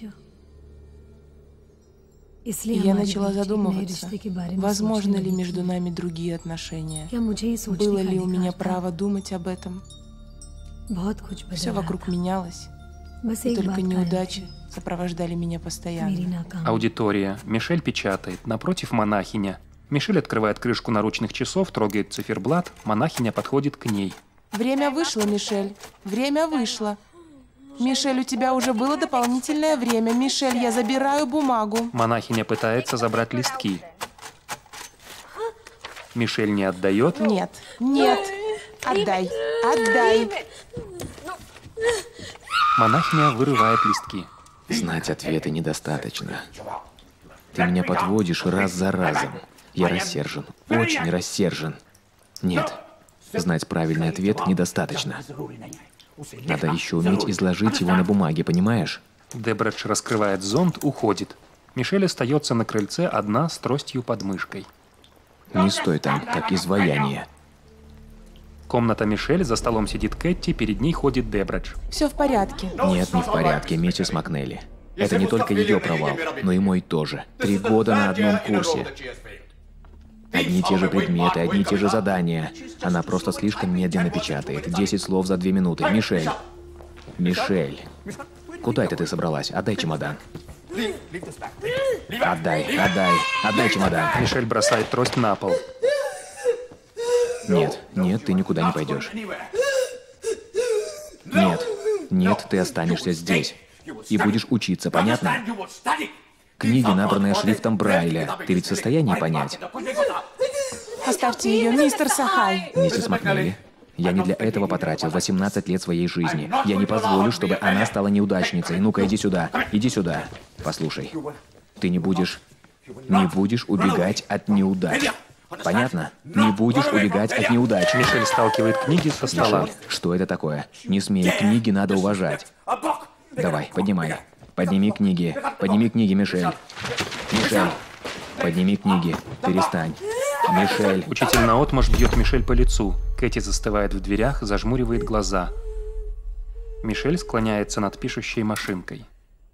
И я начала задумываться, возможно ли между нами другие отношения. Было ли у меня право думать об этом? Все вокруг менялось, и только неудачи сопровождали меня постоянно. Аудитория. Мишель печатает. Напротив монахиня. Мишель открывает крышку наручных часов, трогает циферблат. Монахиня подходит к ней. Время вышло, Мишель. Время вышло. Мишель, у тебя уже было дополнительное время. Мишель, я забираю бумагу. Монахиня пытается забрать листки. Мишель не отдает. Нет, нет. Отдай, отдай. Монахиня вырывает листки. Знать ответы недостаточно. Ты меня подводишь раз за разом. Я рассержен, очень рассержен. Нет, знать правильный ответ недостаточно. Надо еще уметь изложить его на бумаге, понимаешь? Дебрадж раскрывает зонт, уходит. Мишель остается на крыльце одна с тростью под мышкой. Не стой там, как изваяние. Комната Мишель, за столом сидит Кэти, перед ней ходит Дебрадж. Все в порядке. Нет, не в порядке, миссис Макнелли. Это не только ее провал, но и мой тоже. Три года на одном курсе. Одни и те же предметы, одни и те же задания. Она просто слишком медленно печатает. Десять слов за две минуты. Мишель. Мишель. Куда это ты собралась? Отдай чемодан. Отдай, отдай, отдай чемодан. Мишель бросает трость на пол. Нет, нет, ты никуда не пойдешь. Нет, нет, ты останешься здесь. И будешь учиться, понятно? Книги, набранные шрифтом Брайля. Ты ведь в состоянии понять? Оставьте ее, мистер Сахай. Миссис Макнелли, я не для этого потратил восемнадцать лет своей жизни. Я не позволю, чтобы она стала неудачницей. Ну-ка, иди сюда. Иди сюда. Послушай. Ты не будешь... Не будешь убегать от неудач. Понятно? Не будешь убегать от неудач. Мишель сталкивает книги со стола. Мишель, что это такое? Не смей, книги надо уважать. Давай, поднимай. Подними книги. Подними книги, Мишель. Мишель, подними книги. Перестань. Мишель. Учитель наотмашь бьет Мишель по лицу. Кэти застывает в дверях, зажмуривает глаза. Мишель склоняется над пишущей машинкой.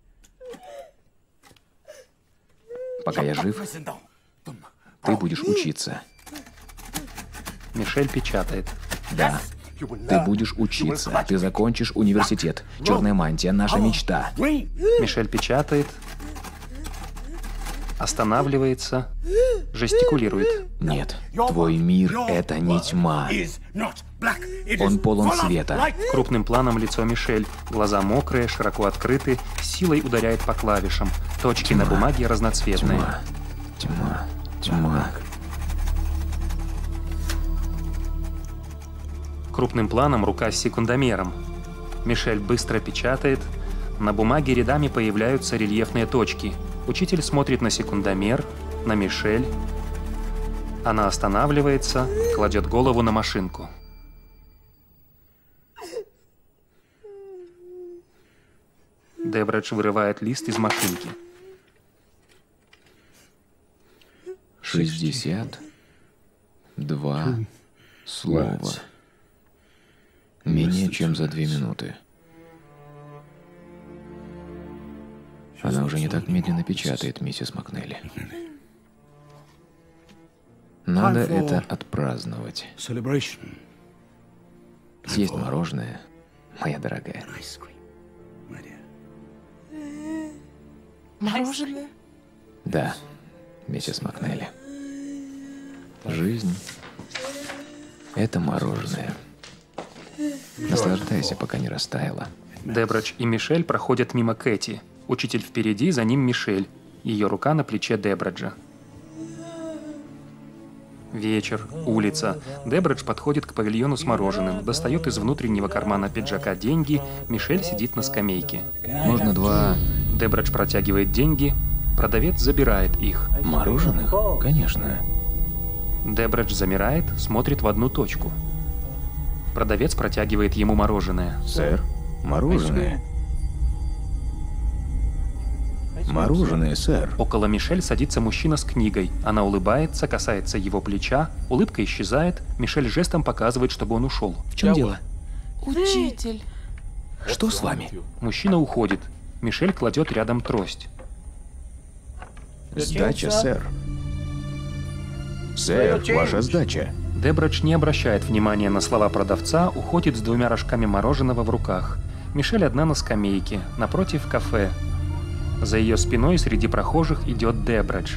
Пока я жив, ты будешь учиться. Мишель печатает. Да. Ты будешь учиться. Ты закончишь университет. Черная мантия — наша мечта. Мишель печатает. Останавливается. Жестикулирует. Нет. Твой мир — это не тьма. Он полон света. Крупным планом лицо Мишель. Глаза мокрые, широко открыты, силой ударяет по клавишам. Точки Тьма. на бумаге разноцветные. Тьма. Тьма. Тьма. Крупным планом рука с секундомером. Мишель быстро печатает. На бумаге рядами появляются рельефные точки. Учитель смотрит на секундомер, на Мишель. Она останавливается, кладет голову на машинку. Дебрадж вырывает лист из машинки. Шестьдесят два слова. Менее чем за две минуты. Она уже не так медленно печатает, миссис Макнелли. Надо это отпраздновать. Съесть мороженое, моя дорогая. Мороженое? Да, миссис Макнелли. Жизнь — это мороженое. Наслаждайся, пока не растаяло. Дебрадж и Мишель проходят мимо Кэти. Учитель впереди, за ним Мишель. Ее рука на плече Дебраджа. Вечер, улица. Дебрадж подходит к павильону с мороженым, достает из внутреннего кармана пиджака деньги. Мишель сидит на скамейке. Можно два... Дебрадж протягивает деньги. Продавец забирает их. Мороженых? Конечно. Дебрадж замирает, смотрит в одну точку. Продавец протягивает ему мороженое. Сэр, мороженое. Мороженое, сэр. Около Мишель садится мужчина с книгой. Она улыбается, касается его плеча. Улыбка исчезает. Мишель жестом показывает, чтобы он ушел. В чем дело? Учитель. Что с вами? Мужчина уходит. Мишель кладет рядом трость. Сдача, сэр. Сэр, ваша сдача. Дебрадж не обращает внимания на слова продавца, уходит с двумя рожками мороженого в руках. Мишель одна на скамейке, напротив кафе. За ее спиной среди прохожих идет Дебрадж.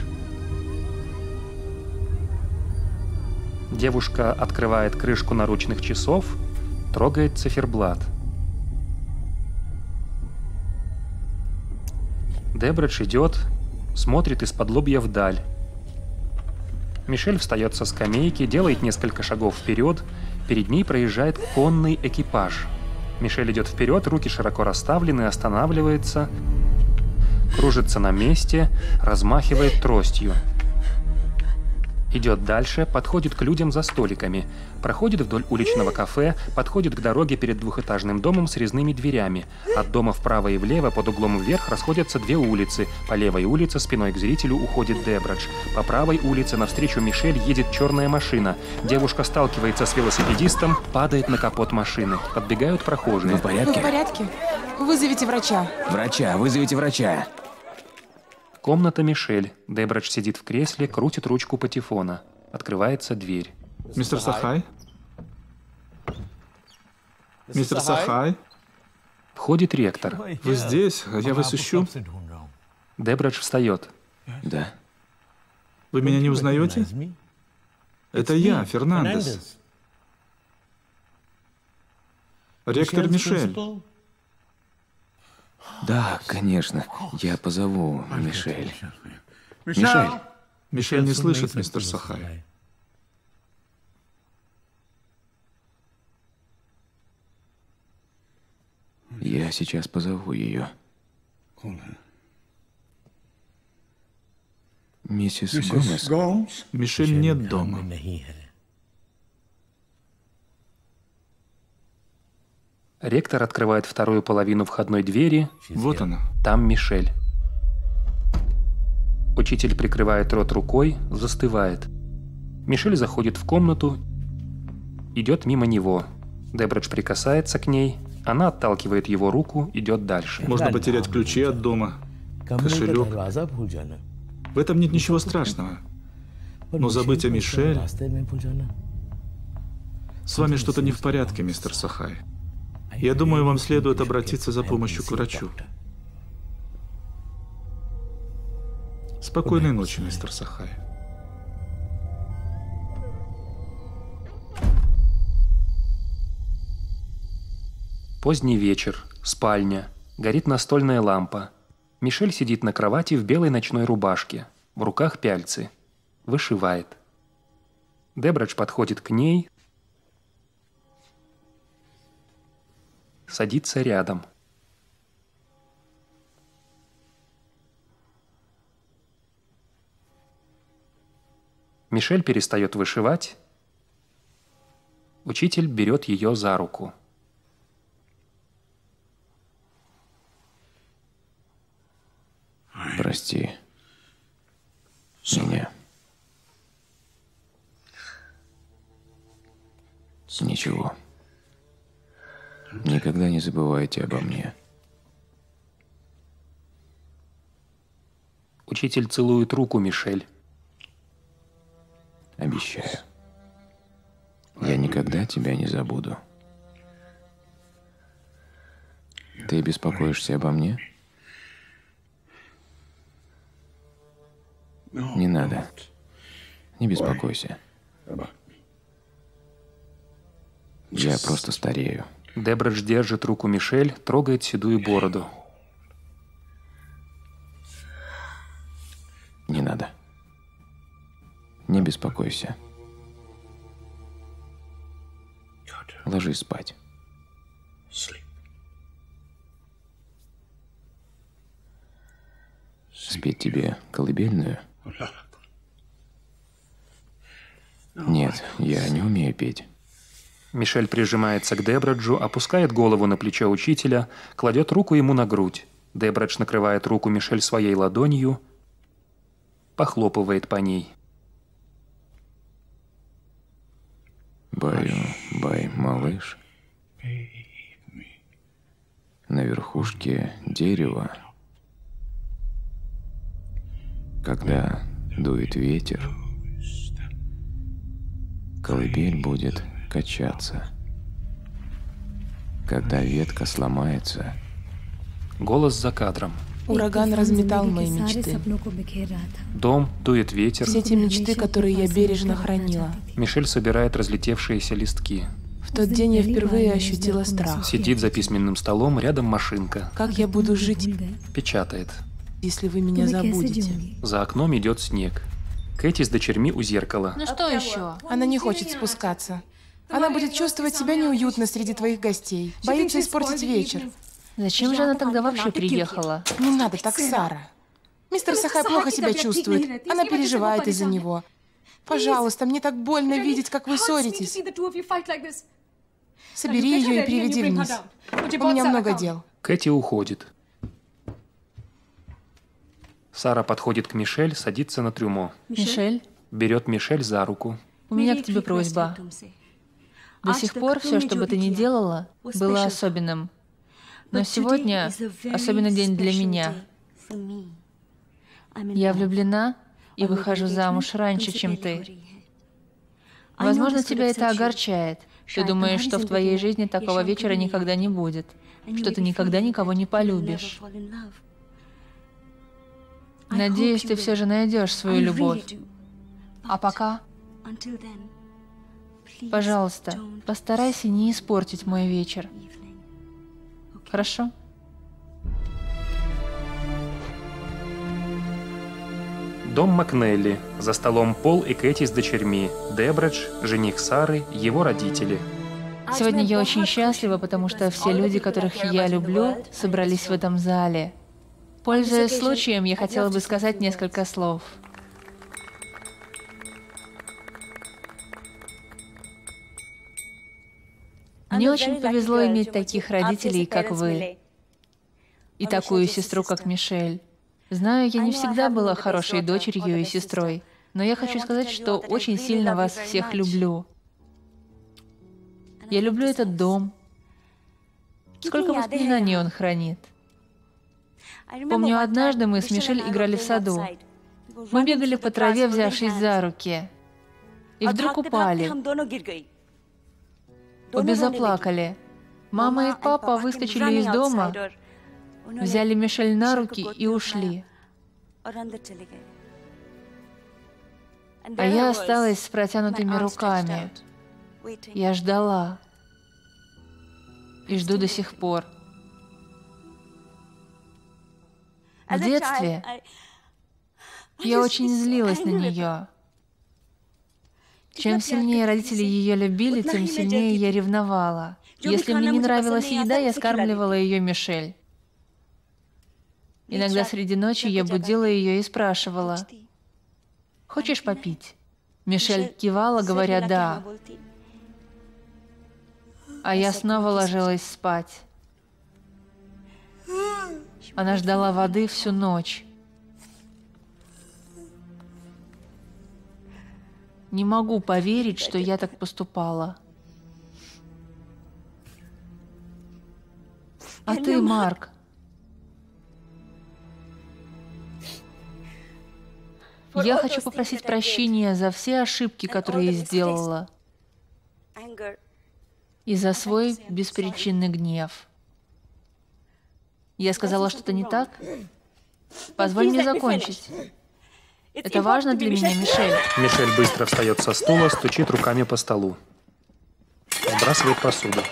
Девушка открывает крышку наручных часов, трогает циферблат. Дебрадж идет, смотрит из-под лобья вдаль. Мишель встает со скамейки, делает несколько шагов вперед. Перед ней проезжает конный экипаж. Мишель идет вперед, руки широко расставлены, останавливается, кружится на месте, размахивает тростью. Идет дальше, подходит к людям за столиками, проходит вдоль уличного кафе, подходит к дороге перед двухэтажным домом с резными дверями. От дома вправо и влево под углом вверх расходятся две улицы. По левой улице спиной к зрителю уходит Дебрадж. По правой улице навстречу Мишель едет черная машина. Девушка сталкивается с велосипедистом, падает на капот машины. Подбегают прохожие. Вы в порядке? Вы в порядке? Вызовите врача. Врача, вызовите врача. Комната Мишель. Дебрадж сидит в кресле, крутит ручку патефона. Открывается дверь. Мистер Сахай? Мистер Сахай? Входит ректор. Вы здесь? Я вас ищу. Дебрадж встает. Да. Вы меня не узнаете? Это я, Фернандес. Ректор Мишель. Да, конечно. Я позову Мишель. Мишель! Мишель не слышит, мистер Сахай. Я сейчас позову ее. Миссис Гомес? Мишель нет дома. Ректор открывает вторую половину входной двери. Вот она. Там Мишель. Учитель прикрывает рот рукой, застывает. Мишель заходит в комнату, идет мимо него. Дебрадж прикасается к ней, она отталкивает его руку, идет дальше. Можно потерять ключи от дома, кошелек. В этом нет ничего страшного. Но забыть о Мишель... С вами что-то не в порядке, мистер Сахай. Я думаю, вам следует обратиться за помощью к врачу. Спокойной ночи, мистер Сахай. Поздний вечер, спальня, горит настольная лампа. Мишель сидит на кровати в белой ночной рубашке, в руках пяльцы, вышивает. Дебрадж подходит к ней, садится рядом. Мишель перестает вышивать. Учитель берет ее за руку. Прости меня. Ничего. Никогда не забывайте обо мне. Учитель целует руку Мишель. Обещаю. Я никогда тебя не забуду. Ты беспокоишься обо мне? Не надо. Не беспокойся. Я просто старею. Дебрадж держит руку Мишель, трогает седую бороду. Не надо. Не беспокойся. Ложись спать. Спеть тебе колыбельную? Нет, я не умею петь. Мишель прижимается к Дебраджу, опускает голову на плечо учителя, кладет руку ему на грудь. Дебрадж накрывает руку Мишель своей ладонью, похлопывает по ней. Баю-бай, малыш. На верхушке дерева, когда дует ветер, колыбель будет качаться. Когда ветка сломается... Голос за кадром. Ураган разметал мои мечты. Дом, дует ветер. Все те мечты, которые я бережно хранила. Мишель собирает разлетевшиеся листки. В тот день я впервые ощутила страх. Сидит за письменным столом, рядом машинка. Как я буду жить, Печатает. если вы меня забудете? За окном идет снег. Кэти с дочерьми у зеркала. Ну что еще? Она не хочет спускаться. Она будет чувствовать себя неуютно среди твоих гостей. Боится испортить вечер. Зачем же она тогда вообще приехала? Не надо так, Сара. Мистер Сахай плохо себя чувствует. Она переживает из-за него. Пожалуйста, мне так больно видеть, как вы ссоритесь. Собери ее и приведи вниз. У меня много дел. Кэти уходит. Сара подходит к Мишель, садится на трюмо. Мишель, Берет Мишель за руку. у меня к тебе просьба. До сих пор все, что бы ты ни делала, было особенным. Но сегодня особенный день для меня. Я влюблена и выхожу замуж раньше, чем ты. Возможно, тебя это огорчает. Ты думаешь, что в твоей жизни такого вечера никогда не будет, что ты никогда никого не полюбишь. Надеюсь, ты все же найдешь свою любовь. А пока, пожалуйста, постарайся не испортить мой вечер. Хорошо? Дом Макнелли. За столом Пол и Кэти с дочерьми. Дебредж, жених Сары, его родители. Сегодня я очень счастлива, потому что все люди, которых я люблю, собрались в этом зале. Пользуясь случаем, я хотела бы сказать несколько слов. Мне очень повезло иметь таких родителей, как вы, и такую сестру, как Мишель. Знаю, я не всегда была хорошей дочерью и сестрой, но я хочу сказать, что очень сильно вас всех люблю. Я люблю этот дом. Сколько воспоминаний он хранит. Помню, однажды мы с Мишель играли в саду. Мы бегали по траве, взявшись за руки. И вдруг упали. Обе заплакали. Мама и папа выскочили из дома, взяли Мишель на руки и ушли. А я осталась с протянутыми руками. Я ждала. И жду до сих пор. В детстве я очень злилась на нее. Чем сильнее родители ее любили, тем сильнее я ревновала. Если мне не нравилась еда, я скармливала ее Мишель. Иногда среди ночи я будила ее и спрашивала: «Хочешь попить?» Мишель кивала, говоря «да». А я снова ложилась спать. Она ждала воды всю ночь. Не могу поверить, что я так поступала. А ты, Марк? Я хочу попросить прощения за все ошибки, которые я сделала, и за свой беспричинный гнев. Я сказала что-то не так? Позволь мне закончить. Это важно для меня, Мишель. Мишель быстро встает со стула, стучит руками по столу. Сбрасывает посуду.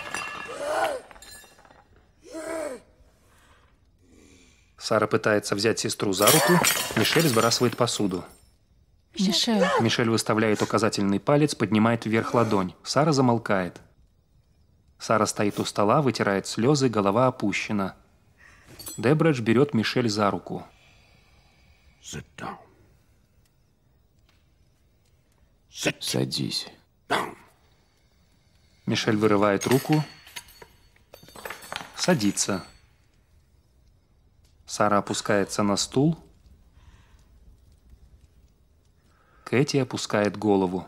Сара пытается взять сестру за руку. Мишель сбрасывает посуду. Мишель. Мишель выставляет указательный палец, поднимает вверх ладонь. Сара замолкает. Сара стоит у стола, вытирает слезы, голова опущена. Дебредж берет Мишель за руку. Садись. Мишель вырывает руку. Садится. Сара опускается на стул. Кэти опускает голову.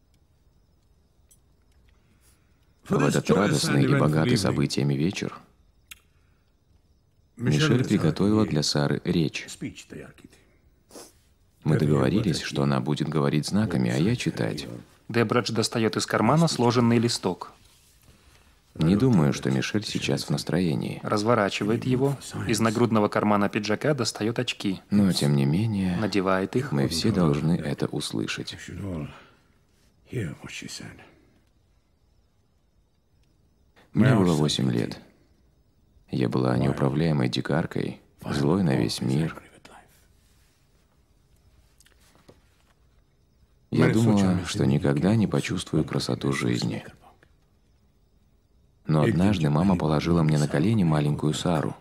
В этот радостный и богатый событиями вечер Мишель приготовила для Сары речь. Мы договорились, что она будет говорить знаками, а я читать. Дебредж достает из кармана сложенный листок. Не думаю, что Мишель сейчас в настроении. Разворачивает его. Из нагрудного кармана пиджака достает очки. Но, тем не менее, Надевает их. мы все должны это услышать. Мне было восемь лет. Я была неуправляемой дикаркой, злой на весь мир. Я думала, что никогда не почувствую красоту жизни. Но однажды мама положила мне на колени маленькую Сару.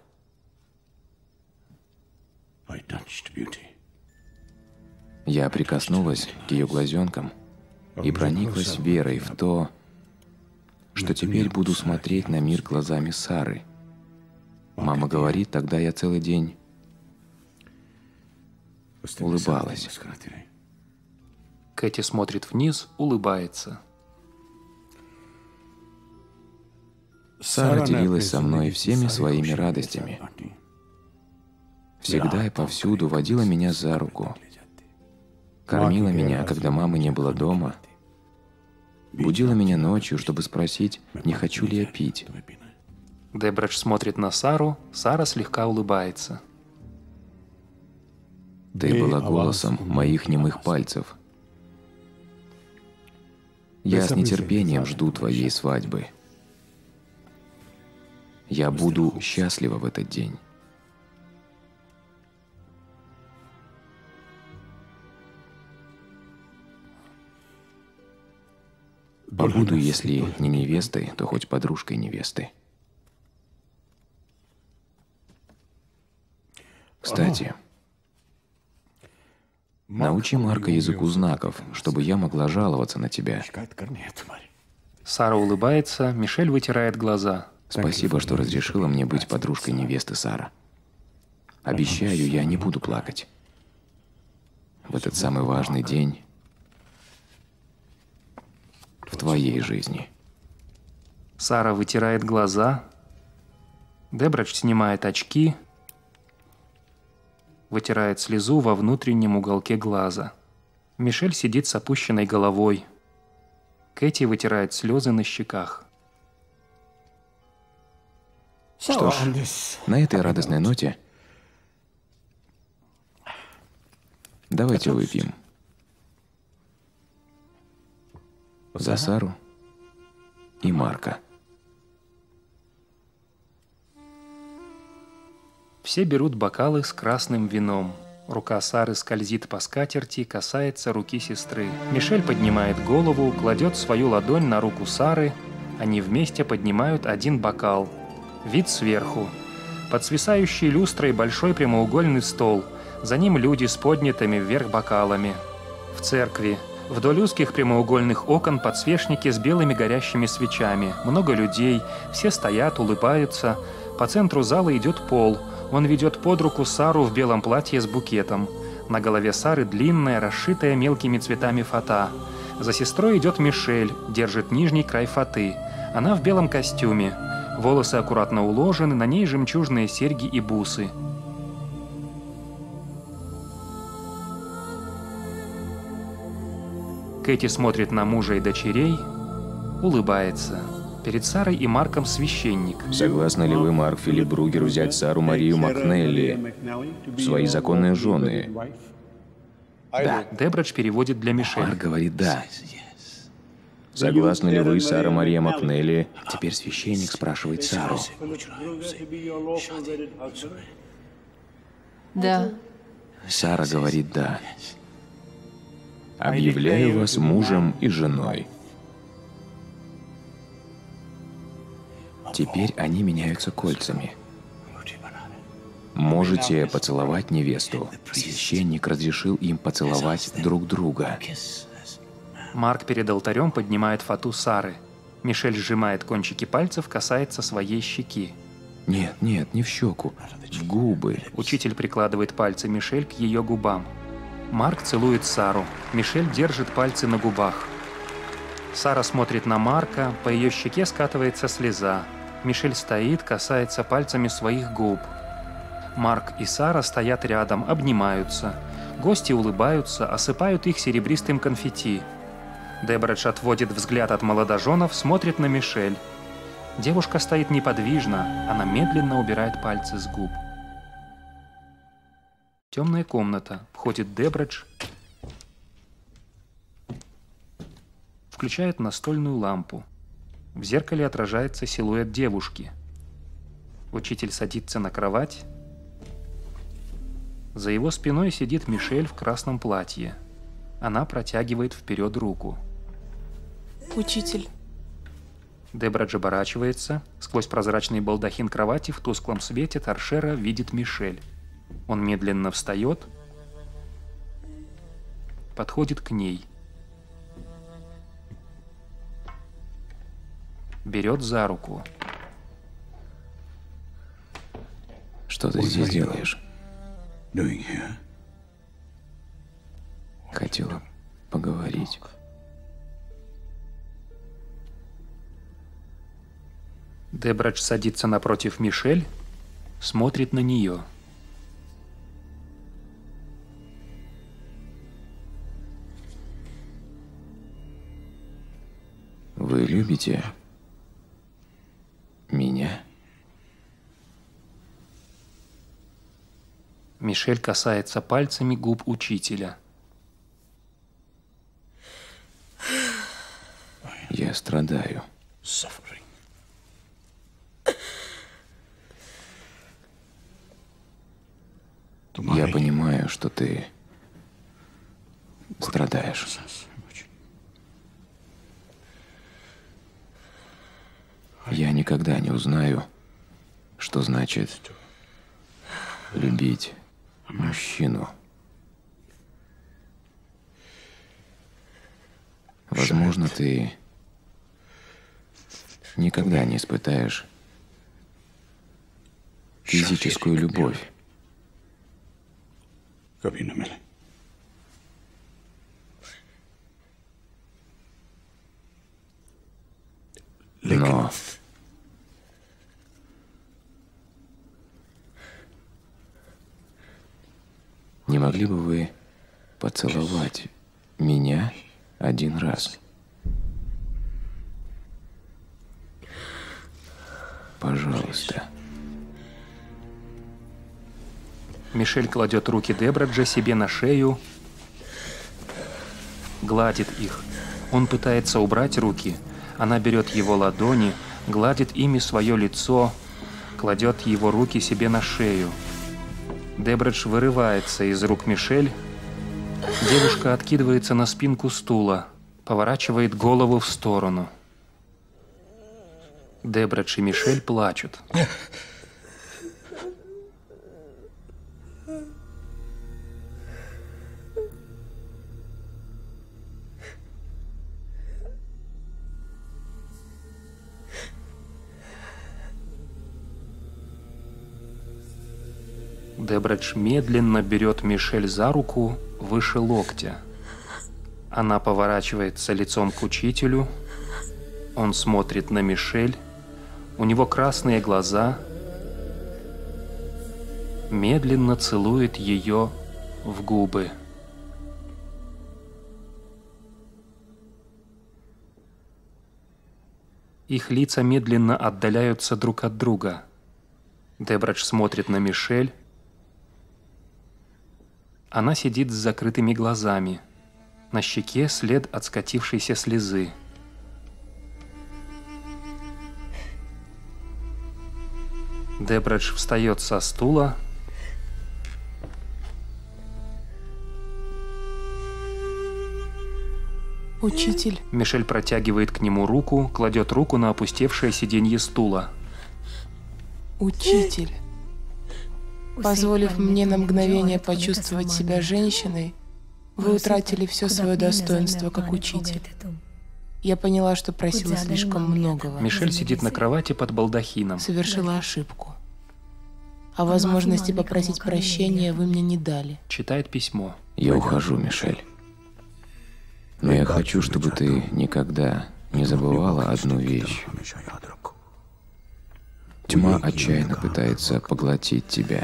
Я прикоснулась к ее глазенкам и прониклась верой в то, что теперь буду смотреть на мир глазами Сары. Мама говорит, тогда я целый день улыбалась. Кэти смотрит вниз, улыбается. Сара делилась со мной всеми своими радостями. Всегда и повсюду водила меня за руку. Кормила меня, когда мамы не было дома. Будила меня ночью, чтобы спросить, не хочу ли я пить. Дебредж смотрит на Сару, Сара слегка улыбается. Ты была голосом моих немых пальцев. Я с нетерпением жду твоей свадьбы. Я буду счастлива в этот день. Побуду, если не невестой, то хоть подружкой невесты. Кстати, научи Марка языку знаков, чтобы я могла жаловаться на тебя. Сара улыбается, Мишель вытирает глаза. Спасибо, что разрешила мне быть подружкой невесты, Сара. Обещаю, я не буду плакать. В этот самый важный день в твоей жизни. Сара вытирает глаза. Дебрадж снимает очки, вытирает слезу во внутреннем уголке глаза. Мишель сидит с опущенной головой. Кэти вытирает слезы на щеках. Что ж, на этой радостной ноте давайте выпьем. За Сару и Марка. Все берут бокалы с красным вином. Рука Сары скользит по скатерти, касается руки сестры. Мишель поднимает голову, кладет свою ладонь на руку Сары. Они вместе поднимают один бокал. Вид сверху. Под свисающей люстрой большой прямоугольный стол. За ним люди с поднятыми вверх бокалами. В церкви. Вдоль узких прямоугольных окон подсвечники с белыми горящими свечами. Много людей. Все стоят, улыбаются. По центру зала идет Пол. Он ведет под руку Сару в белом платье с букетом. На голове Сары длинная, расшитая мелкими цветами фата. За сестрой идет Мишель, держит нижний край фаты. Она в белом костюме. Волосы аккуратно уложены, на ней жемчужные серьги и бусы. Кэти смотрит на мужа и дочерей, улыбается. Перед Сарой и Марком священник. Согласны ли вы, Марк Филипп Бругер, взять Сару Марию Макнелли в свои законные жены? Да. Дебрадж переводит для Мишель. Марк говорит «да». Согласны ли вы, Сара Мария Макнелли? Теперь священник спрашивает Сару. Да. Сара говорит «да». Объявляю вас мужем и женой. Теперь они меняются кольцами. Можете поцеловать невесту. Священник разрешил им поцеловать друг друга. Марк перед алтарем поднимает фату Сары. Мишель сжимает кончики пальцев, касается своей щеки. Нет, нет, не в щеку, в губы. Учитель прикладывает пальцы Мишель к ее губам. Марк целует Сару. Мишель держит пальцы на губах. Сара смотрит на Марка, по ее щеке скатывается слеза. Мишель стоит, касается пальцами своих губ. Марк и Сара стоят рядом, обнимаются. Гости улыбаются, осыпают их серебристым конфетти. Дебрадж отводит взгляд от молодоженов, смотрит на Мишель. Девушка стоит неподвижно, она медленно убирает пальцы с губ. Темная комната. Входит Дебрадж. Включает настольную лампу. В зеркале отражается силуэт девушки. Учитель садится на кровать. За его спиной сидит Мишель в красном платье. Она протягивает вперед руку. Учитель. Дебрадж оборачивается. Сквозь прозрачный балдахин кровати в тусклом свете торшера видит Мишель. Он медленно встает, подходит к ней. Берет за руку. Что ты здесь делаешь? Хотела поговорить. Дебрадж садится напротив Мишель, смотрит на нее. Вы любите меня? Мишель касается пальцами губ учителя. Я страдаю. Я понимаю, что ты страдаешь. Я никогда не узнаю, что значит любить мужчину. Возможно, ты никогда не испытаешь физическую любовь. Но не могли бы вы поцеловать меня один раз? Пожалуйста. Мишель кладет руки Дебраджа себе на шею, гладит их. Он пытается убрать руки. Она берет его ладони, гладит ими свое лицо, кладет его руки себе на шею. Дебрадж вырывается из рук Мишель. Девушка откидывается на спинку стула, поворачивает голову в сторону. Дебрадж и Мишель плачут. Дебрадж медленно берет Мишель за руку выше локтя. Она поворачивается лицом к учителю. Он смотрит на Мишель. У него красные глаза. Медленно целует ее в губы. Их лица медленно отдаляются друг от друга. Дебрадж смотрит на Мишель. Она сидит с закрытыми глазами. На щеке след от скатившейся слезы. Дебрадж встает со стула. Учитель. Мишель протягивает к нему руку, кладет руку на опустевшее сиденье стула. Учитель. Позволив мне на мгновение почувствовать себя женщиной, вы утратили все свое достоинство как учитель. Я поняла, что просила слишком многого. Мишель сидит на кровати под балдахином. Совершила ошибку. А возможности попросить прощения вы мне не дали. Читает письмо. Я ухожу, Мишель. Но я хочу, чтобы ты никогда не забывала одну вещь. Тьма отчаянно пытается поглотить тебя.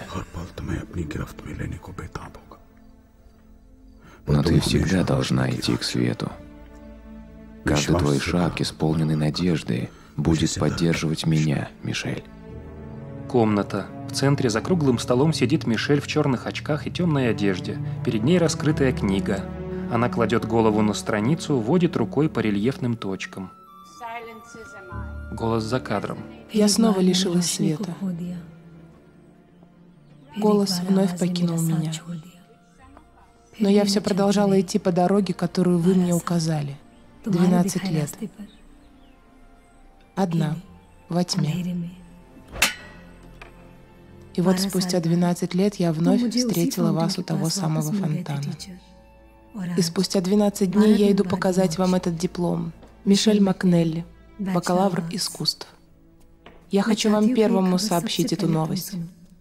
Но ты всегда должна идти к свету. Каждый твой шаг, исполненный надежды, будет поддерживать меня, Мишель. Комната. В центре за круглым столом сидит Мишель в черных очках и темной одежде. Перед ней раскрытая книга. Она кладет голову на страницу, водит рукой по рельефным точкам. Голос за кадром. Я снова лишилась света. Голос вновь покинул меня. Но я все продолжала идти по дороге, которую вы мне указали. Двенадцать лет. Одна, во тьме. И вот спустя двенадцать лет я вновь встретила вас у того самого фонтана. И спустя двенадцать дней я иду показать вам этот диплом. Мишель Макнелли, бакалавр искусств. Я хочу вам первому сообщить эту новость.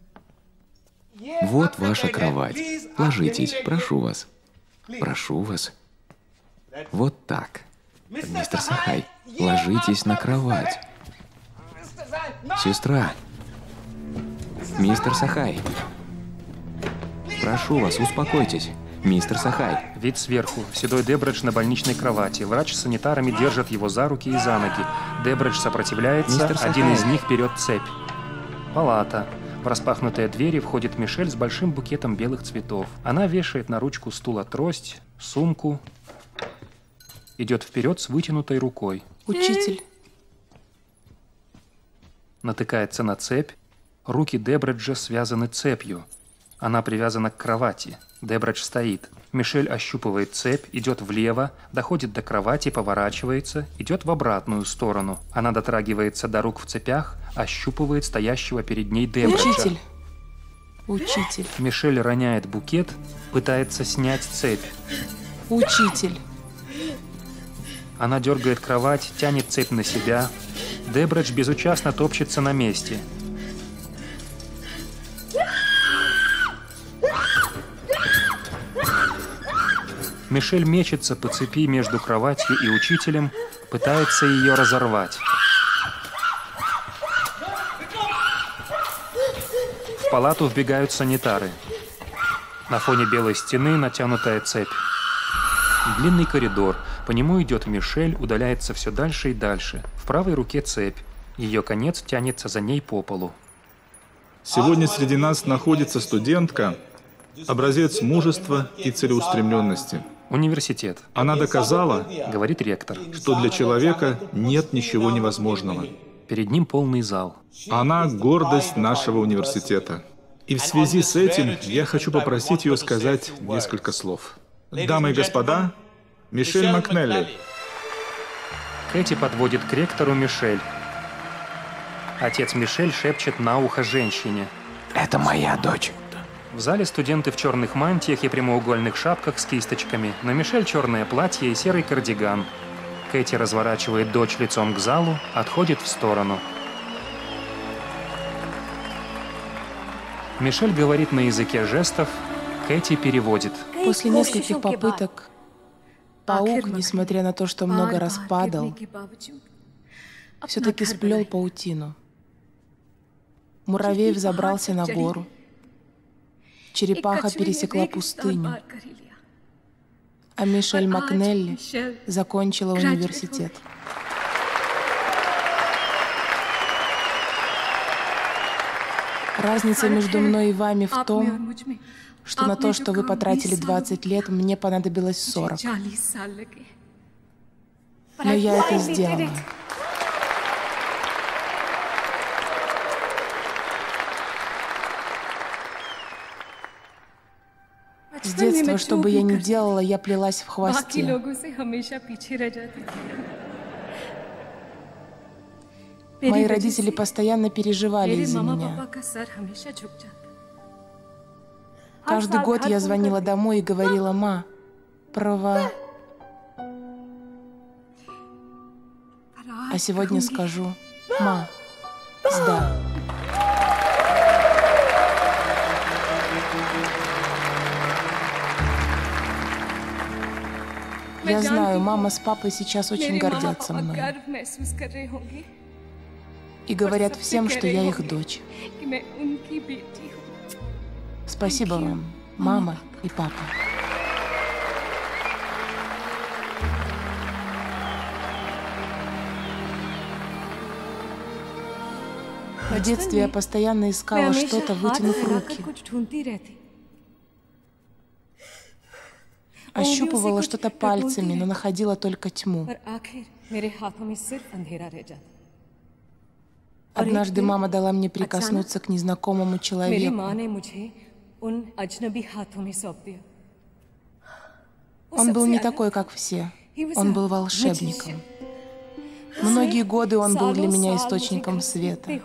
Вот ваша кровать. Ложитесь, прошу вас. Прошу вас. Вот так. Мистер Сахай, ложитесь на кровать. Сестра. Мистер Сахай. Прошу вас, успокойтесь. Мистер Сахай. Вид сверху. Седой Дебрадж на больничной кровати. Врач с санитарами держит его за руки и за ноги. Дебрадж сопротивляется, Мистер Сахай. Один из них берет цепь. Палата. В распахнутые двери входит Мишель с большим букетом белых цветов. Она вешает на ручку стула трость, сумку. Идет вперед с вытянутой рукой. Учитель. Натыкается на цепь. Руки Дебраджа связаны цепью. Она привязана к кровати. Дебрадж стоит. Мишель ощупывает цепь, идет влево, доходит до кровати, поворачивается, идет в обратную сторону. Она дотрагивается до рук в цепях, ощупывает стоящего перед ней Дебриджа. Учитель. Учитель. Мишель роняет букет, пытается снять цепь. Учитель. Она дергает кровать, тянет цепь на себя. Дебридж безучастно топчется на месте. Мишель мечется по цепи между кроватью и учителем, пытается ее разорвать. В палату вбегают санитары. На фоне белой стены натянутая цепь. Длинный коридор. По нему идет Мишель, удаляется все дальше и дальше. В правой руке цепь. Ее конец тянется за ней по полу. Сегодня среди нас находится студентка, образец мужества и целеустремленности. Университет. Она доказала, Говорит ректор. что для человека нет ничего невозможного. Перед ним полный зал. Она — гордость нашего университета. И в связи с этим я хочу попросить ее сказать несколько слов. Дамы и господа, Мишель Макнелли. Кэти подводит к ректору Мишель. Отец Мишель шепчет на ухо женщине. Это моя дочь. В зале студенты в черных мантиях и прямоугольных шапках с кисточками. На Мишель черное платье и серый кардиган. Кэти разворачивает дочь лицом к залу, отходит в сторону. Мишель говорит на языке жестов, Кэти переводит. После нескольких попыток паук, несмотря на то, что много раз падал, все-таки сплел паутину. Муравей взобрался на гору. Черепаха пересекла пустыню. А Мишель Макнелли закончила университет. Разница между мной и вами в том, что на то, что вы потратили двадцать лет, мне понадобилось сорок. Но я это сделала. С детства, что бы я ни делала, я плелась в хвосте. Мои родители постоянно переживали из-за меня. Каждый год я звонила домой и говорила: «Ма, права». А сегодня скажу: «Ма, сда». Я знаю, мама с папой сейчас очень гордятся мной. И говорят всем, что я их дочь. Спасибо вам, мама и папа. В детстве я постоянно искала что-то, вытянув руки. Ощупывала что-то пальцами, но находила только тьму. Однажды мама дала мне прикоснуться к незнакомому человеку. Он был не такой, как все. Он был волшебником. Многие годы он был для меня источником света.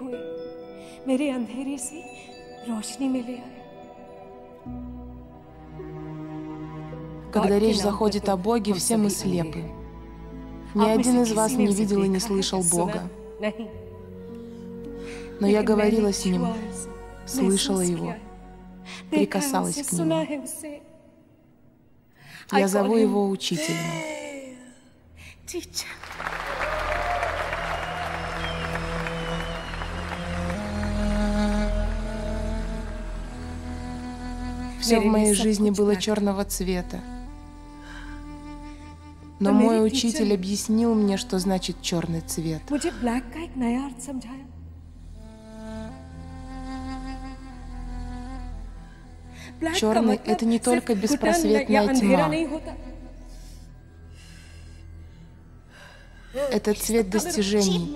Когда речь заходит о Боге, все мы слепы. Ни один из вас не видел и не слышал Бога. Но я говорила с Ним, слышала Его, прикасалась к Нему. Я зову Его Учителем. Все в моей жизни было черного цвета. Но мой учитель объяснил мне, что значит черный цвет. Черный — это не только беспросветная тьма. Это цвет достижений,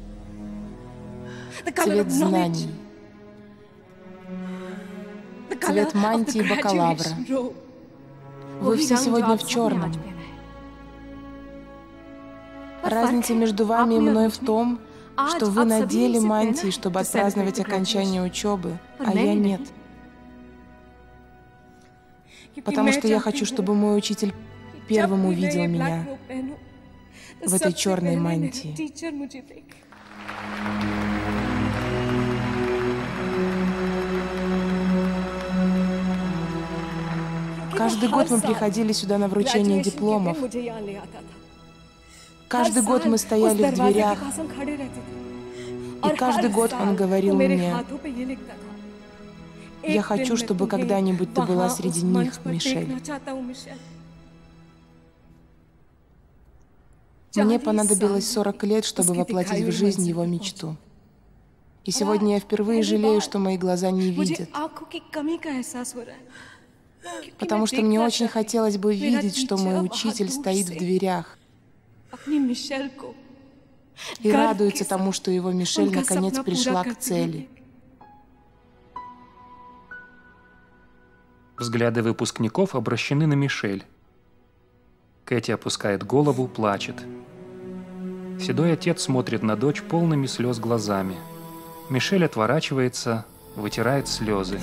цвет знаний, цвет мантии бакалавра. Вы все сегодня в черном. Разница между вами и мной в том, что вы надели мантии, чтобы отпраздновать окончание учебы, а я нет. Потому что я хочу, чтобы мой учитель первым увидел меня в этой черной мантии. Каждый год мы приходили сюда на вручение дипломов. Каждый год мы стояли в дверях. И каждый год он говорил мне: «Я хочу, чтобы когда-нибудь ты была среди них, Мишель». Мне понадобилось сорок лет, чтобы воплотить в жизнь его мечту. И сегодня я впервые жалею, что мои глаза не видят. Потому что мне очень хотелось бы видеть, что мой учитель стоит в дверях и радуется тому, что его Мишель наконец пришла к цели. Взгляды выпускников обращены на Мишель. Кэти опускает голову, плачет. Седой отец смотрит на дочь полными слез глазами. Мишель отворачивается, вытирает слезы.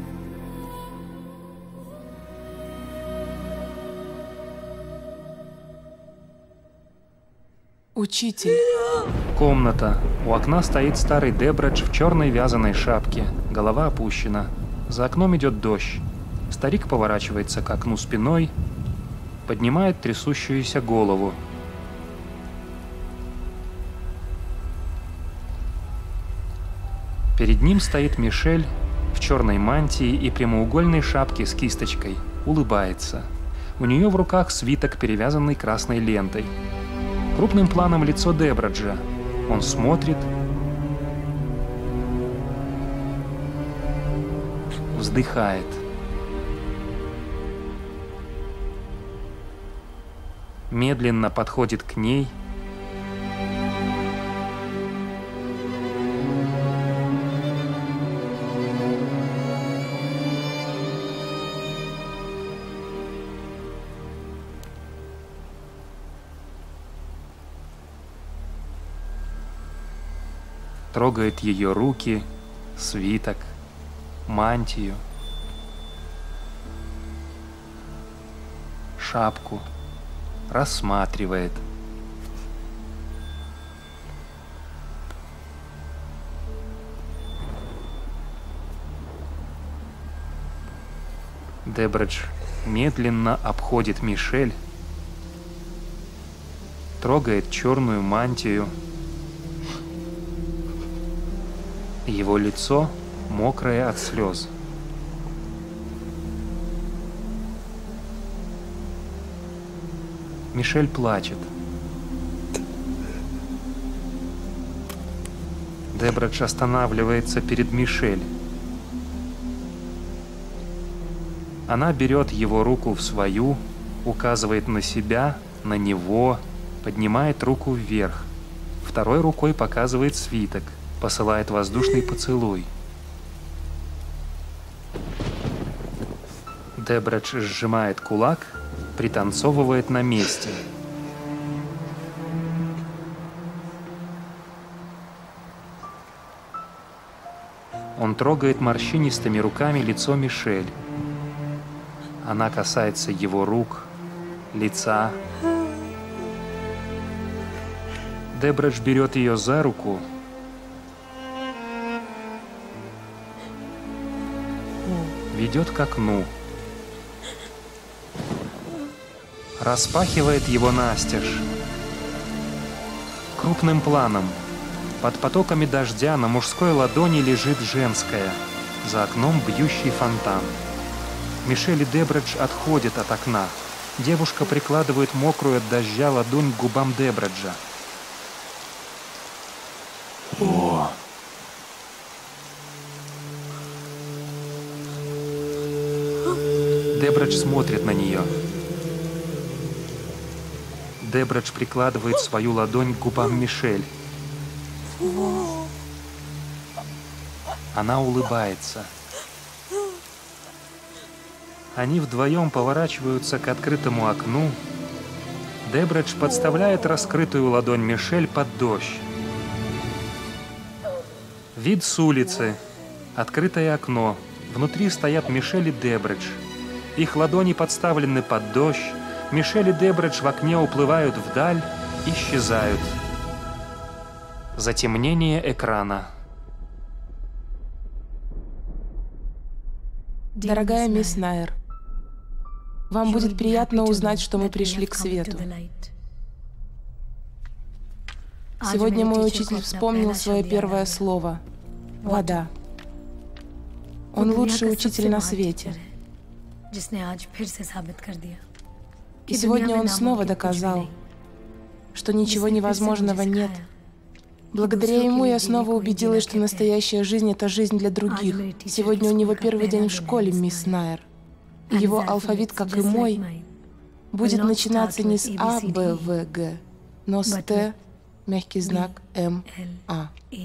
Учитель. Комната. У окна стоит старый Дебрадж в черной вязаной шапке. Голова опущена. За окном идет дождь. Старик поворачивается к окну спиной, поднимает трясущуюся голову. Перед ним стоит Мишель в черной мантии и прямоугольной шапке с кисточкой. Улыбается. У нее в руках свиток, перевязанный красной лентой. Крупным планом лицо Дебраджа. Он смотрит, вздыхает. Медленно подходит к ней. Трогает ее руки, свиток, мантию, шапку, рассматривает. Дебрадж медленно обходит Мишель, трогает черную мантию. Его лицо мокрое от слез. Мишель плачет. Дебрадж останавливается перед Мишель. Она берет его руку в свою, указывает на себя, на него, поднимает руку вверх. Второй рукой показывает свиток, посылает воздушный поцелуй. Дебрадж сжимает кулак, пританцовывает на месте. Он трогает морщинистыми руками лицо Мишель. Она касается его рук, лица. Дебрадж берет ее за руку. Ведет к окну. Распахивает его настежь. Крупным планом. Под потоками дождя на мужской ладони лежит женская. За окном бьющий фонтан. Мишель и Дебрадж отходят от окна. Девушка прикладывает мокрую от дождя ладонь к губам Дебраджа. О! Дебрадж смотрит на нее. Дебрадж прикладывает свою ладонь к губам Мишель. Она улыбается. Они вдвоем поворачиваются к открытому окну. Дебредж подставляет раскрытую ладонь Мишель под дождь. Вид с улицы. Открытое окно. Внутри стоят Мишель и Дебредж. Их ладони подставлены под дождь. Мишель и Дебредж в окне уплывают вдаль, исчезают. Затемнение экрана. Дорогая мисс Найер, вам будет приятно узнать, что мы пришли к свету. Сегодня мой учитель вспомнил свое первое слово — вода. Он лучший учитель на свете. И сегодня он снова доказал, что ничего невозможного нет. Благодаря ему я снова убедилась, что настоящая жизнь — это жизнь для других. Сегодня у него первый день в школе, мисс Найер. И его алфавит, как и мой, будет начинаться не с А, Б, В, Г, но с Т, мягкий знак, М, А.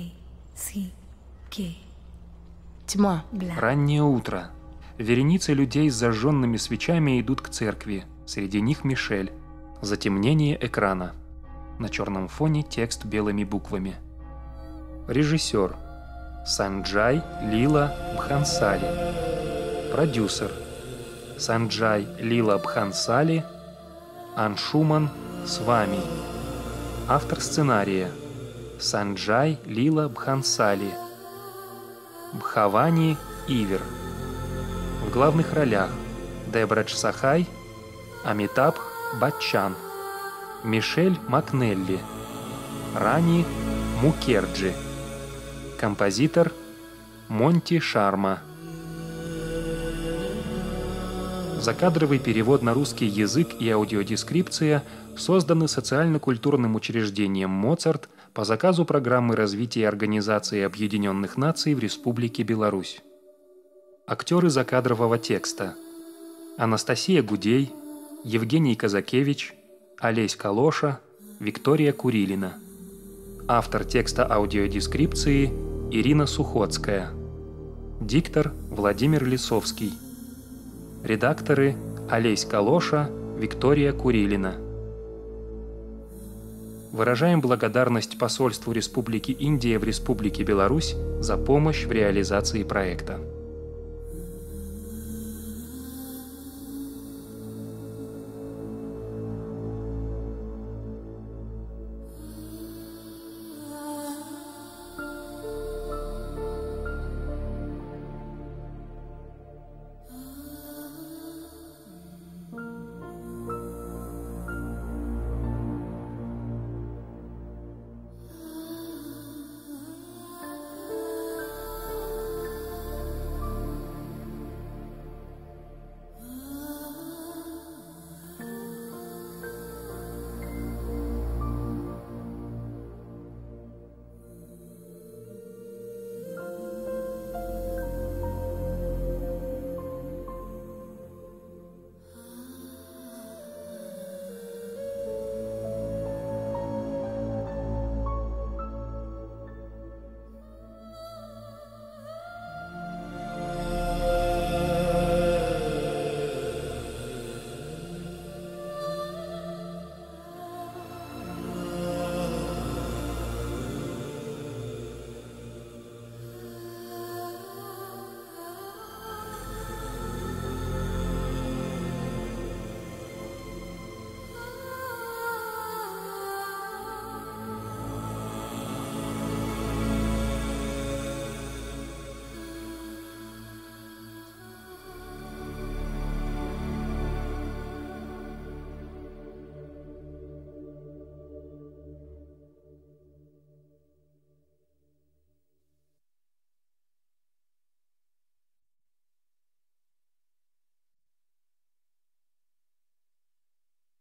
Тьма. Раннее утро. Вереницы людей с зажженными свечами идут к церкви. Среди них Мишель. Затемнение экрана. На черном фоне текст белыми буквами. Режиссер. Санджай Лила Бхансали. Продюсер. Санджай Лила Бхансали. Аншуман с вами. Автор сценария. Санджай Лила Бхансали. Бхавани Ивер. В главных ролях Дебредж Сахай, Амитабх Баччан, Мишель Макнелли, Рани Мукерджи, композитор Монти Шарма. Закадровый перевод на русский язык и аудиодескрипция созданы социально-культурным учреждением «Моцарт» по заказу Программы развития Организации Объединенных Наций в Республике Беларусь. Актеры закадрового текста: Анастасия Гудей, Евгений Казакевич, Олесь Калоша, Виктория Курилина. Автор текста аудиодескрипции Ирина Сухоцкая. Диктор Владимир Лисовский. Редакторы Олесь Калоша, Виктория Курилина. Выражаем благодарность посольству Республики Индия в Республике Беларусь за помощь в реализации проекта.